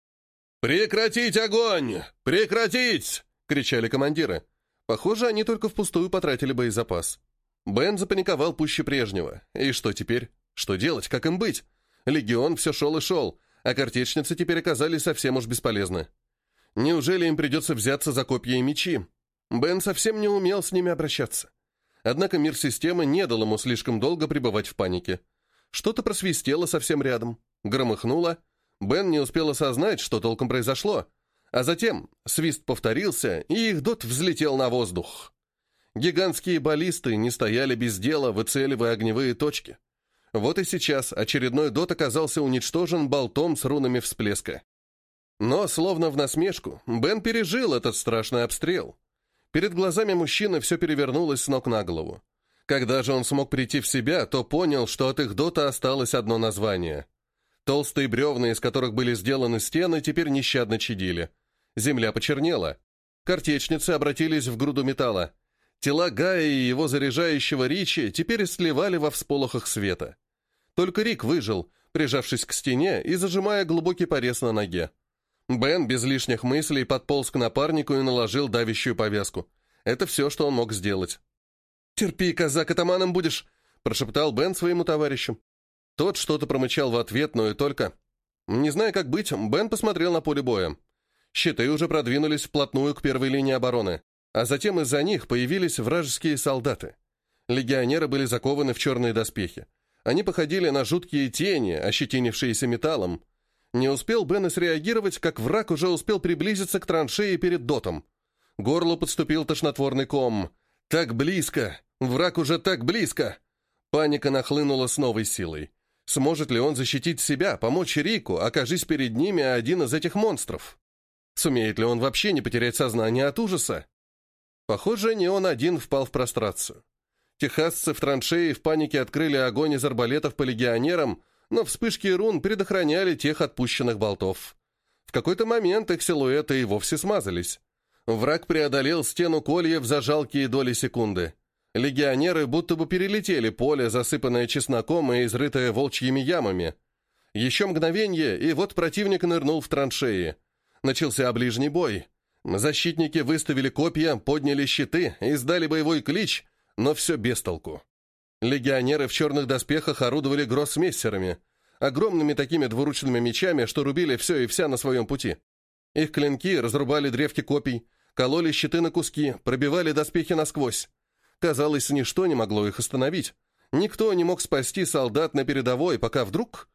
«Прекратить огонь! Прекратить!» — кричали командиры. Похоже, они только впустую потратили боезапас. Бен запаниковал пуще прежнего. И что теперь? Что делать? Как им быть? Легион все шел и шел, а картечницы теперь оказались совсем уж бесполезны. Неужели им придется взяться за копья и мечи? Бен совсем не умел с ними обращаться. Однако мир системы не дал ему слишком долго пребывать в панике. Что-то просвистело совсем рядом, громыхнуло. Бен не успел осознать, что толком произошло. А затем свист повторился, и их дот взлетел на воздух. Гигантские баллисты не стояли без дела, выцеливая огневые точки. Вот и сейчас очередной дот оказался уничтожен болтом с рунами всплеска. Но, словно в насмешку, Бен пережил этот страшный обстрел. Перед глазами мужчины все перевернулось с ног на голову. Когда же он смог прийти в себя, то понял, что от их дота осталось одно название. Толстые бревна, из которых были сделаны стены, теперь нещадно чадили. Земля почернела. Картечницы обратились в груду металла. Тела Гая и его заряжающего Ричи теперь сливали во всполохах света. Только Рик выжил, прижавшись к стене и зажимая глубокий порез на ноге. Бен без лишних мыслей подполз к напарнику и наложил давящую повязку. Это все, что он мог сделать. «Терпи, казак, атаманом будешь!» — прошептал Бен своему товарищу. Тот что-то промычал в ответ, но и только. Не зная, как быть, Бен посмотрел на поле боя. Щиты уже продвинулись вплотную к первой линии обороны, а затем из-за них появились вражеские солдаты. Легионеры были закованы в черные доспехи. Они походили на жуткие тени, ощетинившиеся металлом. Не успел Бен среагировать, как враг уже успел приблизиться к траншеи перед дотом. К горлу подступил тошнотворный ком. Так близко! Враг уже так близко! Паника нахлынула с новой силой. Сможет ли он защитить себя, помочь Рику, окажись перед ними один из этих монстров? Сумеет ли он вообще не потерять сознание от ужаса? Похоже, не он один впал в прострацию. Техасцы в траншеи в панике открыли огонь из арбалетов по легионерам, но вспышки рун предохраняли тех отпущенных болтов. В какой-то момент их силуэты и вовсе смазались. Враг преодолел стену кольев за жалкие доли секунды. Легионеры будто бы перелетели поле, засыпанное чесноком и изрытое волчьими ямами. Еще мгновенье, и вот противник нырнул в траншеи. Начался ближний бой. Защитники выставили копья, подняли щиты, издали боевой клич, но все без толку. Легионеры в черных доспехах орудовали гроссмейстерами, огромными такими двуручными мечами, что рубили все и вся на своем пути. Их клинки разрубали древки копий, кололи щиты на куски, пробивали доспехи насквозь. Казалось, ничто не могло их остановить. Никто не мог спасти солдат на передовой, пока вдруг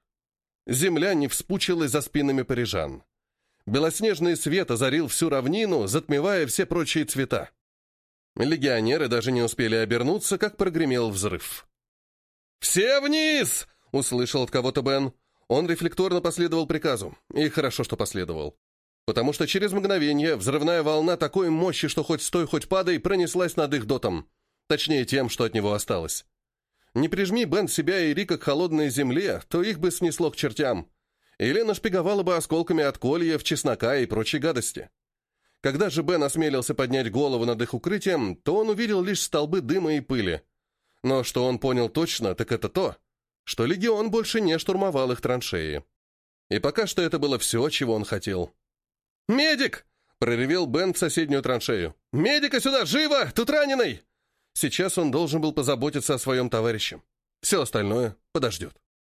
земля не вспучилась за спинами парижан. Белоснежный свет озарил всю равнину, затмевая все прочие цвета. Легионеры даже не успели обернуться, как прогремел взрыв. «Все вниз!» — услышал от кого-то Бен. Он рефлекторно последовал приказу, и хорошо, что последовал. Потому что через мгновение взрывная волна такой мощи, что хоть стой, хоть падай, пронеслась над их дотом. Точнее, тем, что от него осталось. Не прижми Бен себя и Рика к холодной земле, то их бы снесло к чертям. Или нашпиговало бы осколками от кольев, чеснока и прочей гадости. Когда же Бен осмелился поднять голову над их укрытием, то он увидел лишь столбы дыма и пыли. Но что он понял точно, так это то, что легион больше не штурмовал их траншеи. И пока что это было все, чего он хотел. «Медик!» — проревел Бен в соседнюю траншею. «Медика сюда! Живо! Тут раненый!» Сейчас он должен был позаботиться о своем товарище. Все остальное подождет.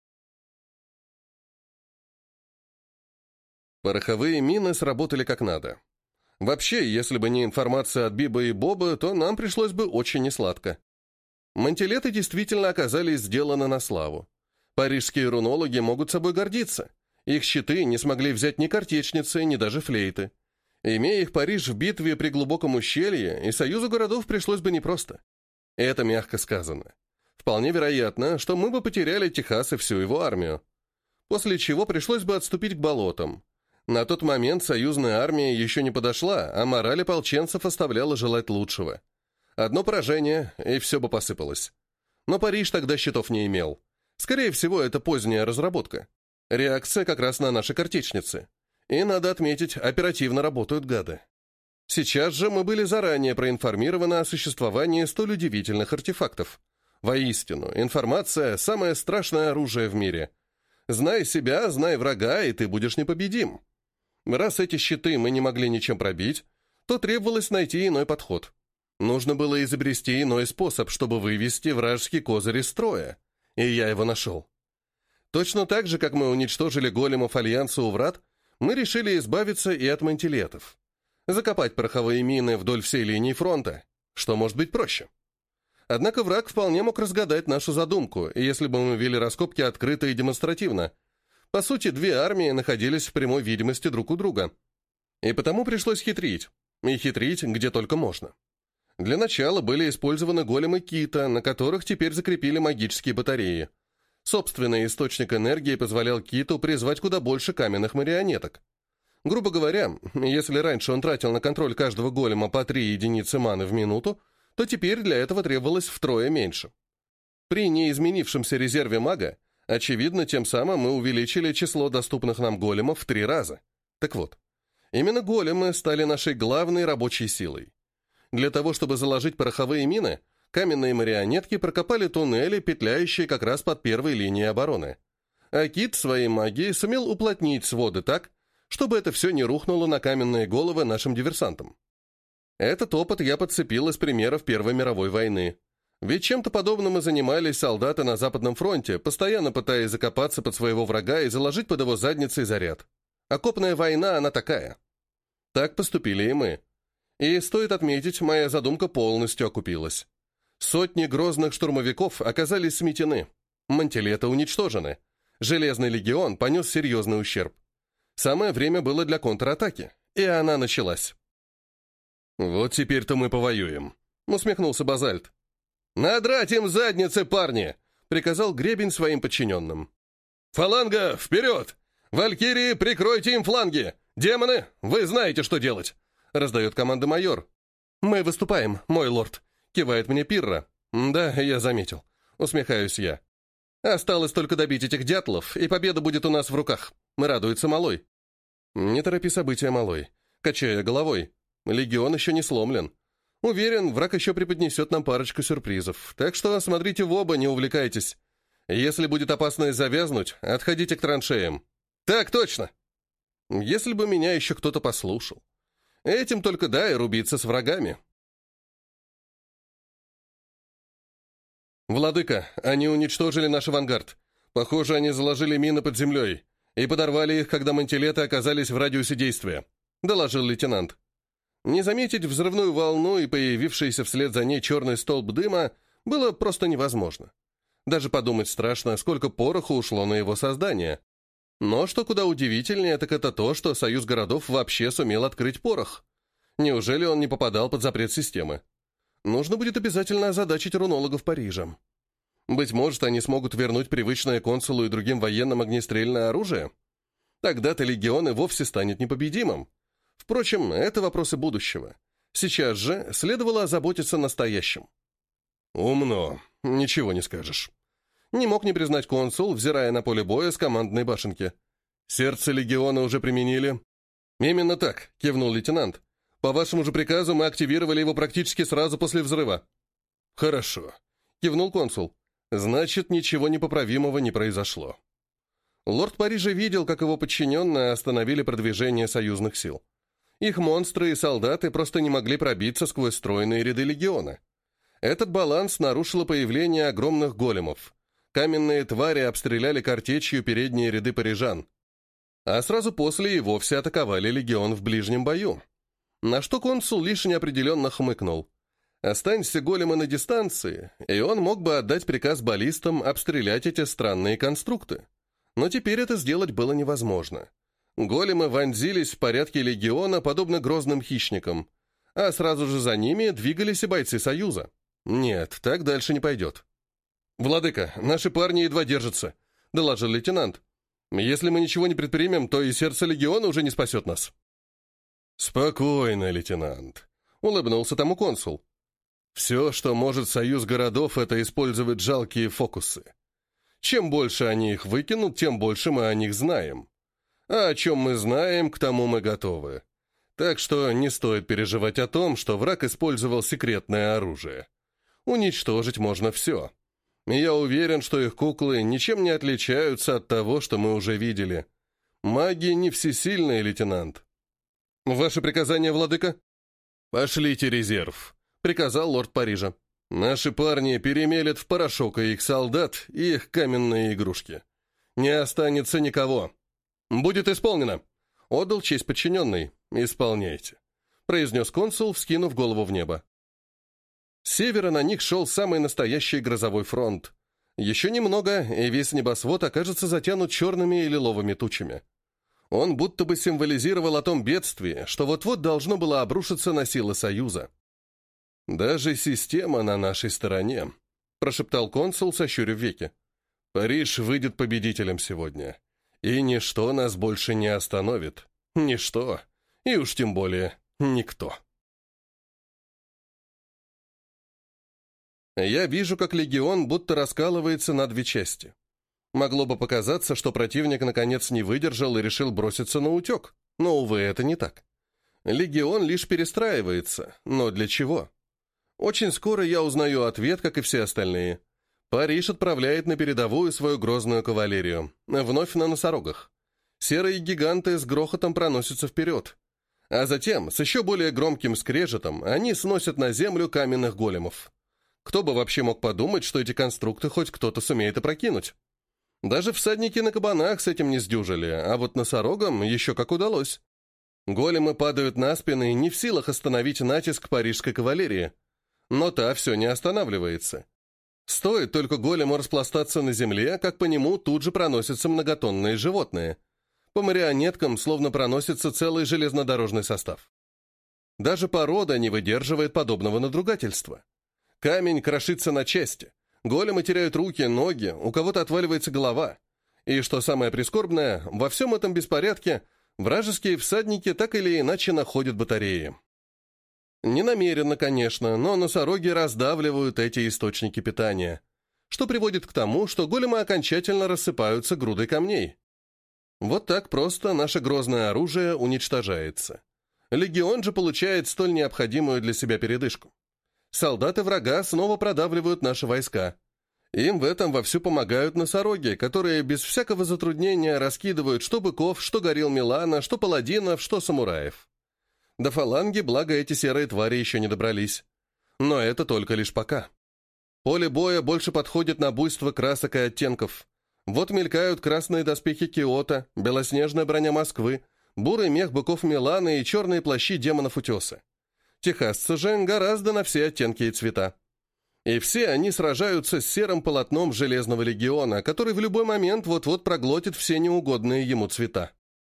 Пороховые мины сработали как надо. Вообще, если бы не информация от Биба и Боба, то нам пришлось бы очень несладко. Мантилеты действительно оказались сделаны на славу. Парижские рунологи могут собой гордиться. Их щиты не смогли взять ни картечницы, ни даже флейты. Имея их Париж в битве при глубоком ущелье, и союзу городов пришлось бы непросто. Это мягко сказано. Вполне вероятно, что мы бы потеряли Техас и всю его армию. После чего пришлось бы отступить к болотам. На тот момент союзная армия еще не подошла, а мораль ополченцев оставляла желать лучшего. Одно поражение, и все бы посыпалось. Но Париж тогда щитов не имел. Скорее всего, это поздняя разработка. Реакция как раз на наши картечницы. И, надо отметить, оперативно работают гады. Сейчас же мы были заранее проинформированы о существовании столь удивительных артефактов. Воистину, информация – самое страшное оружие в мире. Знай себя, знай врага, и ты будешь непобедим. Раз эти щиты мы не могли ничем пробить, то требовалось найти иной подход. Нужно было изобрести иной способ, чтобы вывести вражеский козырь из строя. И я его нашел. Точно так же, как мы уничтожили големов Альянса у врат, мы решили избавиться и от мантилетов. Закопать пороховые мины вдоль всей линии фронта. Что может быть проще? Однако враг вполне мог разгадать нашу задумку, если бы мы вели раскопки открыто и демонстративно. По сути, две армии находились в прямой видимости друг у друга. И потому пришлось хитрить. И хитрить где только можно. Для начала были использованы големы Кита, на которых теперь закрепили магические батареи. Собственный источник энергии позволял Киту призвать куда больше каменных марионеток. Грубо говоря, если раньше он тратил на контроль каждого голема по 3 единицы маны в минуту, то теперь для этого требовалось втрое меньше. При неизменившемся резерве мага, очевидно, тем самым мы увеличили число доступных нам големов в 3 раза. Так вот, именно големы стали нашей главной рабочей силой. Для того, чтобы заложить пороховые мины, каменные марионетки прокопали туннели, петляющие как раз под первой линией обороны. А Кит своей магией сумел уплотнить своды так, чтобы это все не рухнуло на каменные головы нашим диверсантам. Этот опыт я подцепил из примеров Первой мировой войны. Ведь чем-то подобным и занимались солдаты на Западном фронте, постоянно пытаясь закопаться под своего врага и заложить под его задницей заряд. Окопная война, она такая. Так поступили и мы. И, стоит отметить, моя задумка полностью окупилась. Сотни грозных штурмовиков оказались сметены. Мантилеты уничтожены. Железный легион понес серьезный ущерб. Самое время было для контратаки, и она началась. «Вот теперь-то мы повоюем», — усмехнулся Базальт. «Надрать им задницы, парни!» — приказал Гребень своим подчиненным. «Фаланга, вперед! Валькирии, прикройте им фланги! Демоны, вы знаете, что делать!» — раздает команда майор. «Мы выступаем, мой лорд», — кивает мне Пирра. «Да, я заметил», — усмехаюсь я. «Осталось только добить этих дятлов, и победа будет у нас в руках», — радуется Малой. «Не торопи события, Малой», — качая головой. «Легион еще не сломлен. Уверен, враг еще преподнесет нам парочку сюрпризов, так что смотрите в оба, не увлекайтесь. Если будет опасность завязнуть, отходите к траншеям». «Так точно!» Если бы меня еще кто-то послушал. Этим только дай рубиться с врагами. «Владыка, они уничтожили наш авангард. Похоже, они заложили мины под землей и подорвали их, когда мантилеты оказались в радиусе действия», — доложил лейтенант. Не заметить взрывную волну и появившийся вслед за ней черный столб дыма было просто невозможно. Даже подумать страшно, сколько пороху ушло на его создание. Но что куда удивительнее, так это то, что Союз городов вообще сумел открыть порох. Неужели он не попадал под запрет системы? Нужно будет обязательно озадачить рунологов Парижа. Быть может, они смогут вернуть привычное консулу и другим военным огнестрельное оружие? Тогда-то легион и вовсе станет непобедимым. Впрочем, это вопросы будущего. Сейчас же следовало озаботиться настоящим. «Умно, ничего не скажешь». Не мог не признать консул, взирая на поле боя с командной башенки. «Сердце легиона уже применили?» «Именно так», — кивнул лейтенант. «По вашему же приказу мы активировали его практически сразу после взрыва». «Хорошо», — кивнул консул. Значит, ничего непоправимого не произошло. Лорд Парижа видел, как его подчиненные остановили продвижение союзных сил. Их монстры и солдаты просто не могли пробиться сквозь стройные ряды легиона. Этот баланс нарушило появление огромных големов. Каменные твари обстреляли картечью передние ряды парижан. А сразу после и вовсе атаковали легион в ближнем бою. На что консул лишь неопределенно хмыкнул. Останься големы на дистанции, и он мог бы отдать приказ баллистам обстрелять эти странные конструкты. Но теперь это сделать было невозможно. Големы вонзились в порядке легиона, подобно грозным хищникам, а сразу же за ними двигались и бойцы Союза. Нет, так дальше не пойдет. «Владыка, наши парни едва держатся», — доложил лейтенант. «Если мы ничего не предпримем, то и сердце легиона уже не спасет нас». «Спокойно, лейтенант», — улыбнулся тому консул. «Все, что может союз городов, это использовать жалкие фокусы. Чем больше они их выкинут, тем больше мы о них знаем. А о чем мы знаем, к тому мы готовы. Так что не стоит переживать о том, что враг использовал секретное оружие. Уничтожить можно все. И я уверен, что их куклы ничем не отличаются от того, что мы уже видели. Маги не всесильные, лейтенант». «Ваше приказание, владыка?» «Пошлите резерв», — приказал лорд Парижа. «Наши парни перемелят в порошок и их солдат, и их каменные игрушки. Не останется никого». «Будет исполнено», — отдал честь подчиненный. «Исполняйте», — произнес консул, вскинув голову в небо. С севера на них шел самый настоящий грозовой фронт. Еще немного, и весь небосвод окажется затянут черными и лиловыми тучами. Он будто бы символизировал о том бедствии, что вот-вот должно было обрушиться на силы Союза. «Даже система на нашей стороне», — прошептал консул, сощурив веки. «Париж выйдет победителем сегодня, и ничто нас больше не остановит. Ничто, и уж тем более никто». Я вижу, как легион будто раскалывается на две части. Могло бы показаться, что противник наконец не выдержал и решил броситься на утек, но, увы, это не так. Легион лишь перестраивается, но для чего? Очень скоро я узнаю ответ, как и все остальные. Париж отправляет на передовую свою грозную кавалерию, вновь на носорогах. Серые гиганты с грохотом проносятся вперед. А затем, с еще более громким скрежетом, они сносят на землю каменных големов. Кто бы вообще мог подумать, что эти конструкты хоть кто-то сумеет опрокинуть? Даже всадники на кабанах с этим не сдюжили, а вот носорогам еще как удалось. Големы падают на спины, не в силах остановить натиск парижской кавалерии. Но та все не останавливается. Стоит только голему распластаться на земле, как по нему тут же проносятся многотонные животные. По марионеткам словно проносится целый железнодорожный состав. Даже порода не выдерживает подобного надругательства. Камень крошится на части. Големы теряют руки, ноги, у кого-то отваливается голова. И что самое прискорбное, во всем этом беспорядке вражеские всадники так или иначе находят батареи. Не намеренно, конечно, но носороги раздавливают эти источники питания, что приводит к тому, что големы окончательно рассыпаются грудой камней. Вот так просто наше грозное оружие уничтожается. Легион же получает столь необходимую для себя передышку. Солдаты врага снова продавливают наши войска. Им в этом вовсю помогают носороги, которые без всякого затруднения раскидывают что быков, что горилл Милана, что паладинов, что самураев. До фаланги, благо, эти серые твари еще не добрались. Но это только лишь пока. Поле боя больше подходит на буйство красок и оттенков. Вот мелькают красные доспехи Киота, белоснежная броня Москвы, бурый мех быков Милана и черные плащи демонов Утеса. Техасцы же гораздо на все оттенки и цвета. И все они сражаются с серым полотном Железного легиона, который в любой момент вот-вот проглотит все неугодные ему цвета.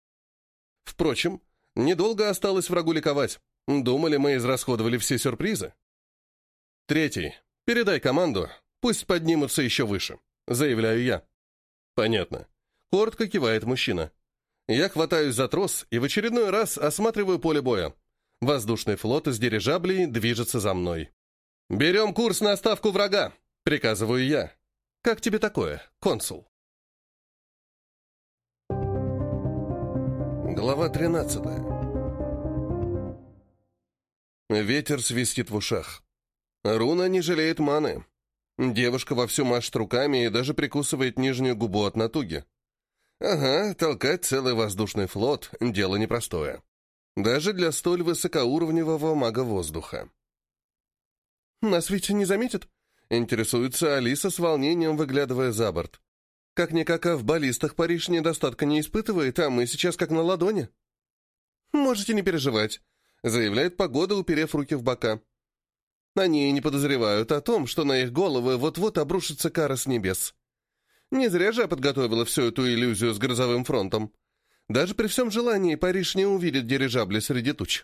Впрочем, недолго осталось врагу ликовать. Думали, мы израсходовали все сюрпризы. «Третий, передай команду, пусть поднимутся еще выше», — заявляю я. «Понятно». Коротко кивает мужчина. Я хватаюсь за трос и в очередной раз осматриваю поле боя. Воздушный флот из дирижаблей движется за мной. «Берем курс на ставку врага», — приказываю я. «Как тебе такое, консул?» Глава 13. Ветер свистит в ушах. Руна не жалеет маны. Девушка вовсю машет руками и даже прикусывает нижнюю губу от натуги. Ага, толкать целый воздушный флот — дело непростое. Даже для столь высокоуровневого мага воздуха. «Нас ведь не заметят?» — интересуется Алиса с волнением, выглядывая за борт. «Как-никак, а в баллистах Париж недостатка не испытывает, а мы сейчас как на ладони». «Можете не переживать», — заявляет Погода, уперев руки в бока. Они и не подозревают о том, что на их головы вот-вот обрушится кара с небес. Не зря же я подготовила всю эту иллюзию с грозовым фронтом. Даже при всем желании Париж не увидит дирижабли среди туч.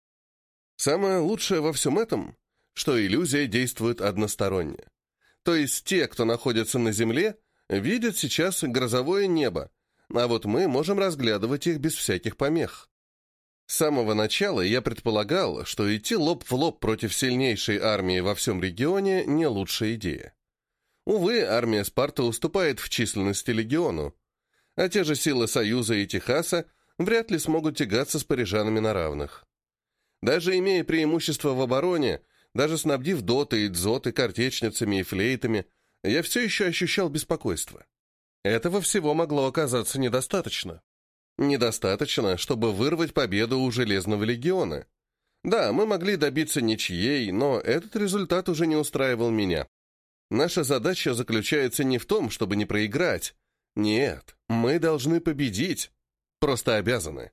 Самое лучшее во всем этом, что иллюзия действует односторонне. То есть те, кто находится на Земле, видят сейчас грозовое небо, а вот мы можем разглядывать их без всяких помех. С самого начала я предполагал, что идти лоб в лоб против сильнейшей армии во всем регионе не лучшая идея. Увы, армия Спарты уступает в численности легиону, а те же силы Союза и Техаса вряд ли смогут тягаться с парижанами на равных. Даже имея преимущество в обороне, даже снабдив доты и дзоты картечницами и флейтами, я все еще ощущал беспокойство. Этого всего могло оказаться недостаточно. Недостаточно, чтобы вырвать победу у Железного легиона. Да, мы могли добиться ничьей, но этот результат уже не устраивал меня. Наша задача заключается не в том, чтобы не проиграть. Нет, мы должны победить. Просто обязаны.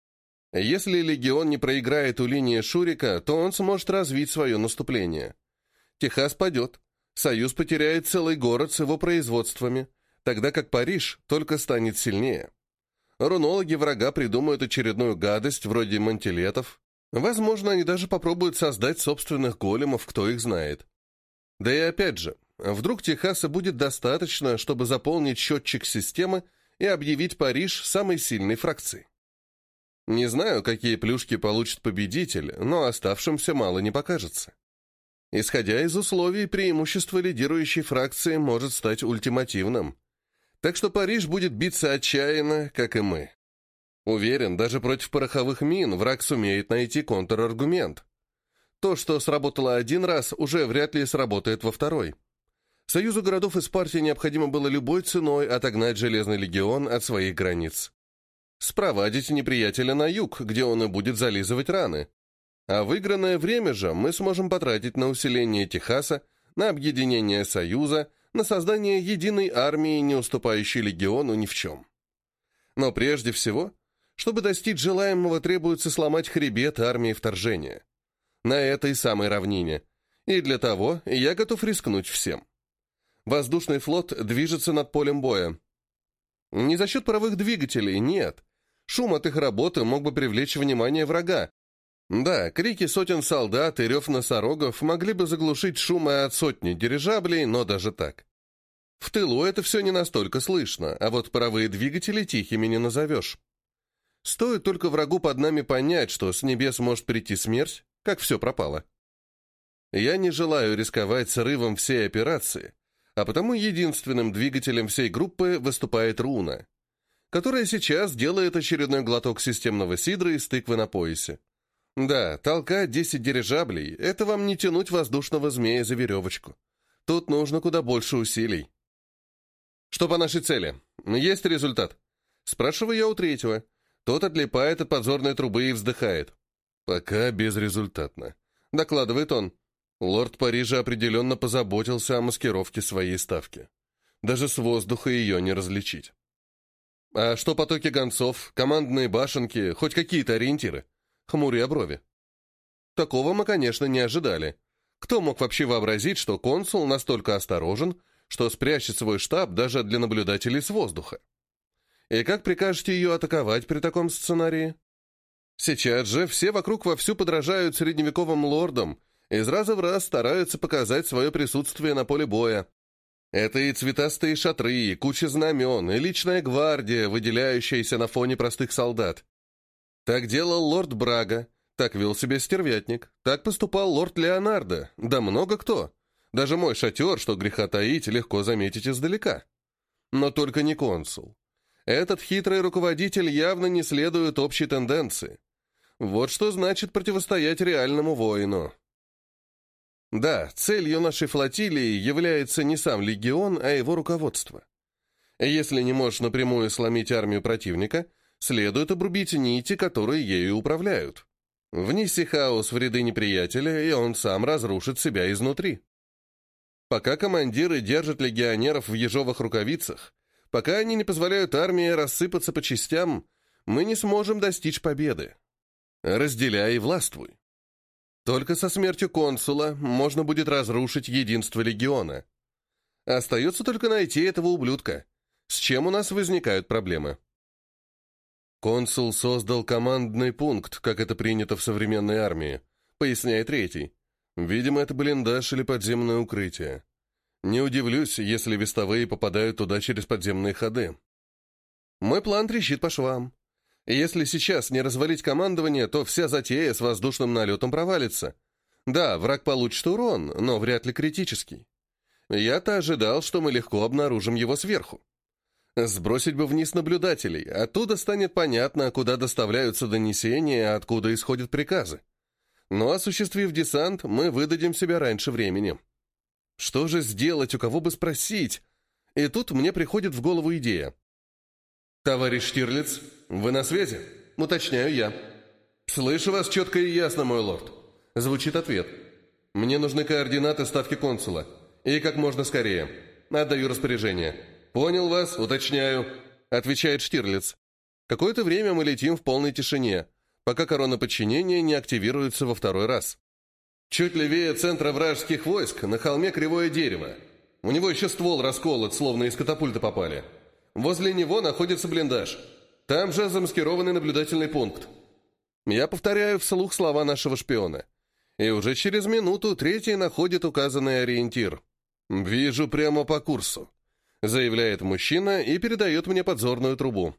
Если легион не проиграет у линии Шурика, то он сможет развить свое наступление. Техас падет, Союз потеряет целый город с его производствами, тогда как Париж только станет сильнее. Рунологи врага придумают очередную гадость, вроде мантилетов. Возможно, они даже попробуют создать собственных големов, кто их знает. Да и опять же, вдруг Техаса будет достаточно, чтобы заполнить счетчик системы и объявить Париж самой сильной фракцией. Не знаю, какие плюшки получит победитель, но оставшимся мало не покажется. Исходя из условий, преимущество лидирующей фракции может стать ультимативным. Так что Париж будет биться отчаянно, как и мы. Уверен, даже против пороховых мин враг сумеет найти контраргумент. То, что сработало один раз, уже вряд ли сработает во второй. Союзу городов и Спарте необходимо было любой ценой отогнать Железный легион от своих границ. Спровадить неприятеля на юг, где он и будет зализывать раны. А выигранное время же мы сможем потратить на усиление Техаса, на объединение Союза, на создание единой армии, не уступающей легиону ни в чем. Но прежде всего, чтобы достичь желаемого, требуется сломать хребет армии вторжения. На этой самой равнине. И для того я готов рискнуть всем. Воздушный флот движется над полем боя. Не за счет паровых двигателей, нет. Шум от их работы мог бы привлечь внимание врага. Да, крики сотен солдат и рев носорогов могли бы заглушить шумы от сотни дирижаблей, но даже так. В тылу это все не настолько слышно, а вот паровые двигатели тихими не назовешь. Стоит только врагу под нами понять, что с небес может прийти смерть, как все пропало. Я не желаю рисковать срывом всей операции, а потому единственным двигателем всей группы выступает Руна, которая сейчас делает очередной глоток системного сидра из тыквы на поясе. Да, толкать 10 дирижаблей — это вам не тянуть воздушного змея за веревочку. Тут нужно куда больше усилий. Что по нашей цели? Есть результат? Спрашиваю я у третьего. Тот отлипает от подзорной трубы и вздыхает. Пока безрезультатно, докладывает он. Лорд Парижа определенно позаботился о маскировке своей ставки. Даже с воздуха ее не различить. А что потоки гонцов, командные башенки, хоть какие-то ориентиры? Хмуря брови. Такого мы, конечно, не ожидали. Кто мог вообще вообразить, что консул настолько осторожен, что спрячет свой штаб даже для наблюдателей с воздуха? И как прикажете ее атаковать при таком сценарии? Сейчас же все вокруг вовсю подражают средневековым лордам, из раза в раз стараются показать свое присутствие на поле боя. Это и цветастые шатры, и куча знамен, и личная гвардия, выделяющаяся на фоне простых солдат. Так делал лорд Брага, так вел себя стервятник, так поступал лорд Леонардо, да много кто. Даже мой шатер, что греха таить, легко заметить издалека. Но только не консул. Этот хитрый руководитель явно не следует общей тенденции. Вот что значит противостоять реальному воину. Да, целью нашей флотилии является не сам легион, а его руководство. Если не можешь напрямую сломить армию противника, следует обрубить нити, которые ею управляют. Внеси хаос в ряды неприятеля, и он сам разрушит себя изнутри. Пока командиры держат легионеров в ежовых рукавицах, пока они не позволяют армии рассыпаться по частям, мы не сможем достичь победы. Разделяй и властвуй. Только со смертью консула можно будет разрушить единство легиона. Остается только найти этого ублюдка, с чем у нас возникают проблемы. Консул создал командный пункт, как это принято в современной армии, поясняет третий. Видимо, это блиндаж или подземное укрытие. Не удивлюсь, если вестовые попадают туда через подземные ходы. Мой план трещит по швам. Если сейчас не развалить командование, то вся затея с воздушным налетом провалится. Да, враг получит урон, но вряд ли критический. Я-то ожидал, что мы легко обнаружим его сверху. Сбросить бы вниз наблюдателей, оттуда станет понятно, куда доставляются донесения, откуда исходят приказы. Но, осуществив десант, мы выдадим себя раньше времени. Что же сделать, у кого бы спросить? И тут мне приходит в голову идея. «Товарищ Штирлиц, вы на связи?» «Уточняю я». «Слышу вас четко и ясно, мой лорд». Звучит ответ. «Мне нужны координаты ставки консула. И как можно скорее. Отдаю распоряжение». «Понял вас, уточняю», — отвечает Штирлиц. Какое-то время мы летим в полной тишине, пока корона подчинения не активируется во второй раз. Чуть левее центра вражеских войск, на холме кривое дерево. У него еще ствол расколот, словно из катапульты попали. Возле него находится блиндаж. Там же замаскированный наблюдательный пункт. Я повторяю вслух слова нашего шпиона. И уже через минуту третий находит указанный ориентир. «Вижу прямо по курсу», — заявляет мужчина и передает мне подзорную трубу.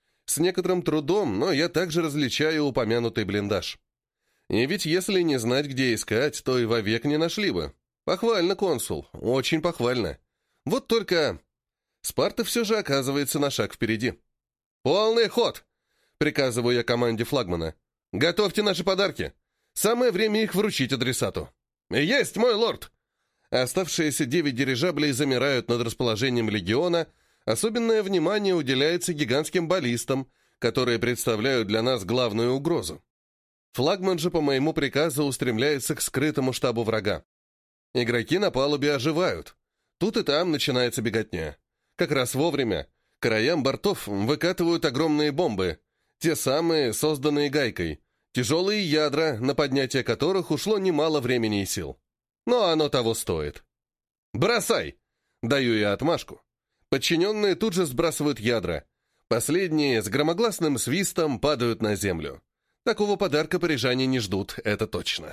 С некоторым трудом, но я также различаю упомянутый блиндаж. И ведь если не знать, где искать, то и вовек не нашли бы. Похвально, консул, очень похвально. Вот только Спарта все же оказывается на шаг впереди. «Полный ход!» — приказываю я команде флагмана. «Готовьте наши подарки. Самое время их вручить адресату». «Есть, мой лорд!» Оставшиеся 9 дирижаблей замирают над расположением легиона. Особенное внимание уделяется гигантским баллистам, которые представляют для нас главную угрозу. Флагман же по моему приказу устремляется к скрытому штабу врага. Игроки на палубе оживают. Тут и там начинается беготня. Как раз вовремя к краям бортов выкатывают огромные бомбы, те самые, созданные гайкой, тяжелые ядра, на поднятие которых ушло немало времени и сил. Но оно того стоит. «Бросай!» — даю я отмашку. Подчиненные тут же сбрасывают ядра. Последние с громогласным свистом падают на землю. Такого подарка парижане не ждут, это точно.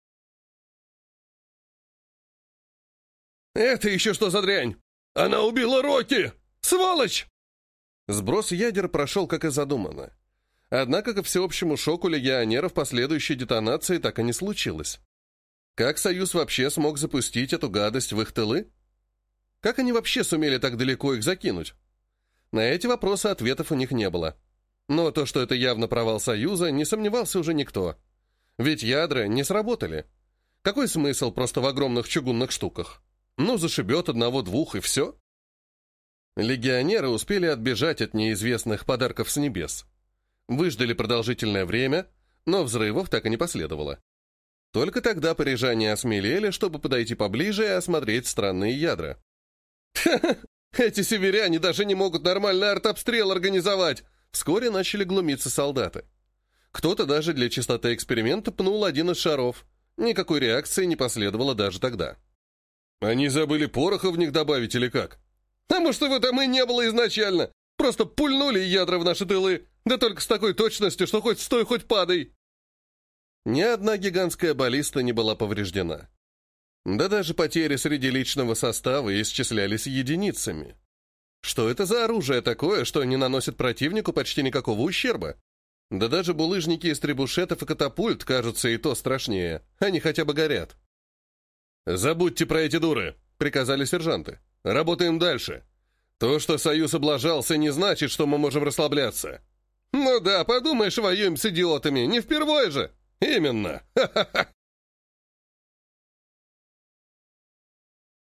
«Это еще что за дрянь? Она убила Рокки! Сволочь!» Сброс ядер прошел, как и задумано. Однако, ко всеобщему шоку легионеров, последующей детонации так и не случилось. Как Союз вообще смог запустить эту гадость в их тылы? Как они вообще сумели так далеко их закинуть? На эти вопросы ответов у них не было. Но то, что это явно провал Союза, не сомневался уже никто. Ведь ядра не сработали. Какой смысл просто в огромных чугунных штуках? Ну, зашибет одного-двух и все. Легионеры успели отбежать от неизвестных подарков с небес. Выждали продолжительное время, но взрывов так и не последовало. Только тогда парижане осмелели, чтобы подойти поближе и осмотреть странные ядра. Эти северяне даже не могут нормальный артобстрел организовать!» Вскоре начали глумиться солдаты. Кто-то даже для чистоты эксперимента пнул один из шаров. Никакой реакции не последовало даже тогда. «Они забыли пороха в них добавить или как?» «А может, его там и не было изначально? Просто пульнули ядра в наши тылы, да только с такой точностью, что хоть стой, хоть падай!» Ни одна гигантская баллиста не была повреждена. Да даже потери среди личного состава исчислялись единицами. Что это за оружие такое, что не наносит противнику почти никакого ущерба? Да даже булыжники из требушетов и катапульт кажутся и то страшнее. Они хотя бы горят. «Забудьте про эти дуры», — приказали сержанты. «Работаем дальше. То, что Союз облажался, не значит, что мы можем расслабляться». «Ну да, подумаешь, воюем с идиотами. Не впервой же». «Именно! Ха-ха-ха!»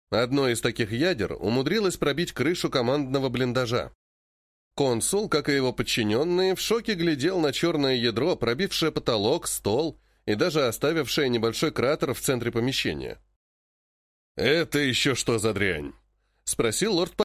Одно из таких ядер умудрилось пробить крышу командного блиндажа. Консул, как и его подчиненные, в шоке глядел на черное ядро, пробившее потолок, стол и даже оставившее небольшой кратер в центре помещения. «Это еще что за дрянь?» — спросил лорд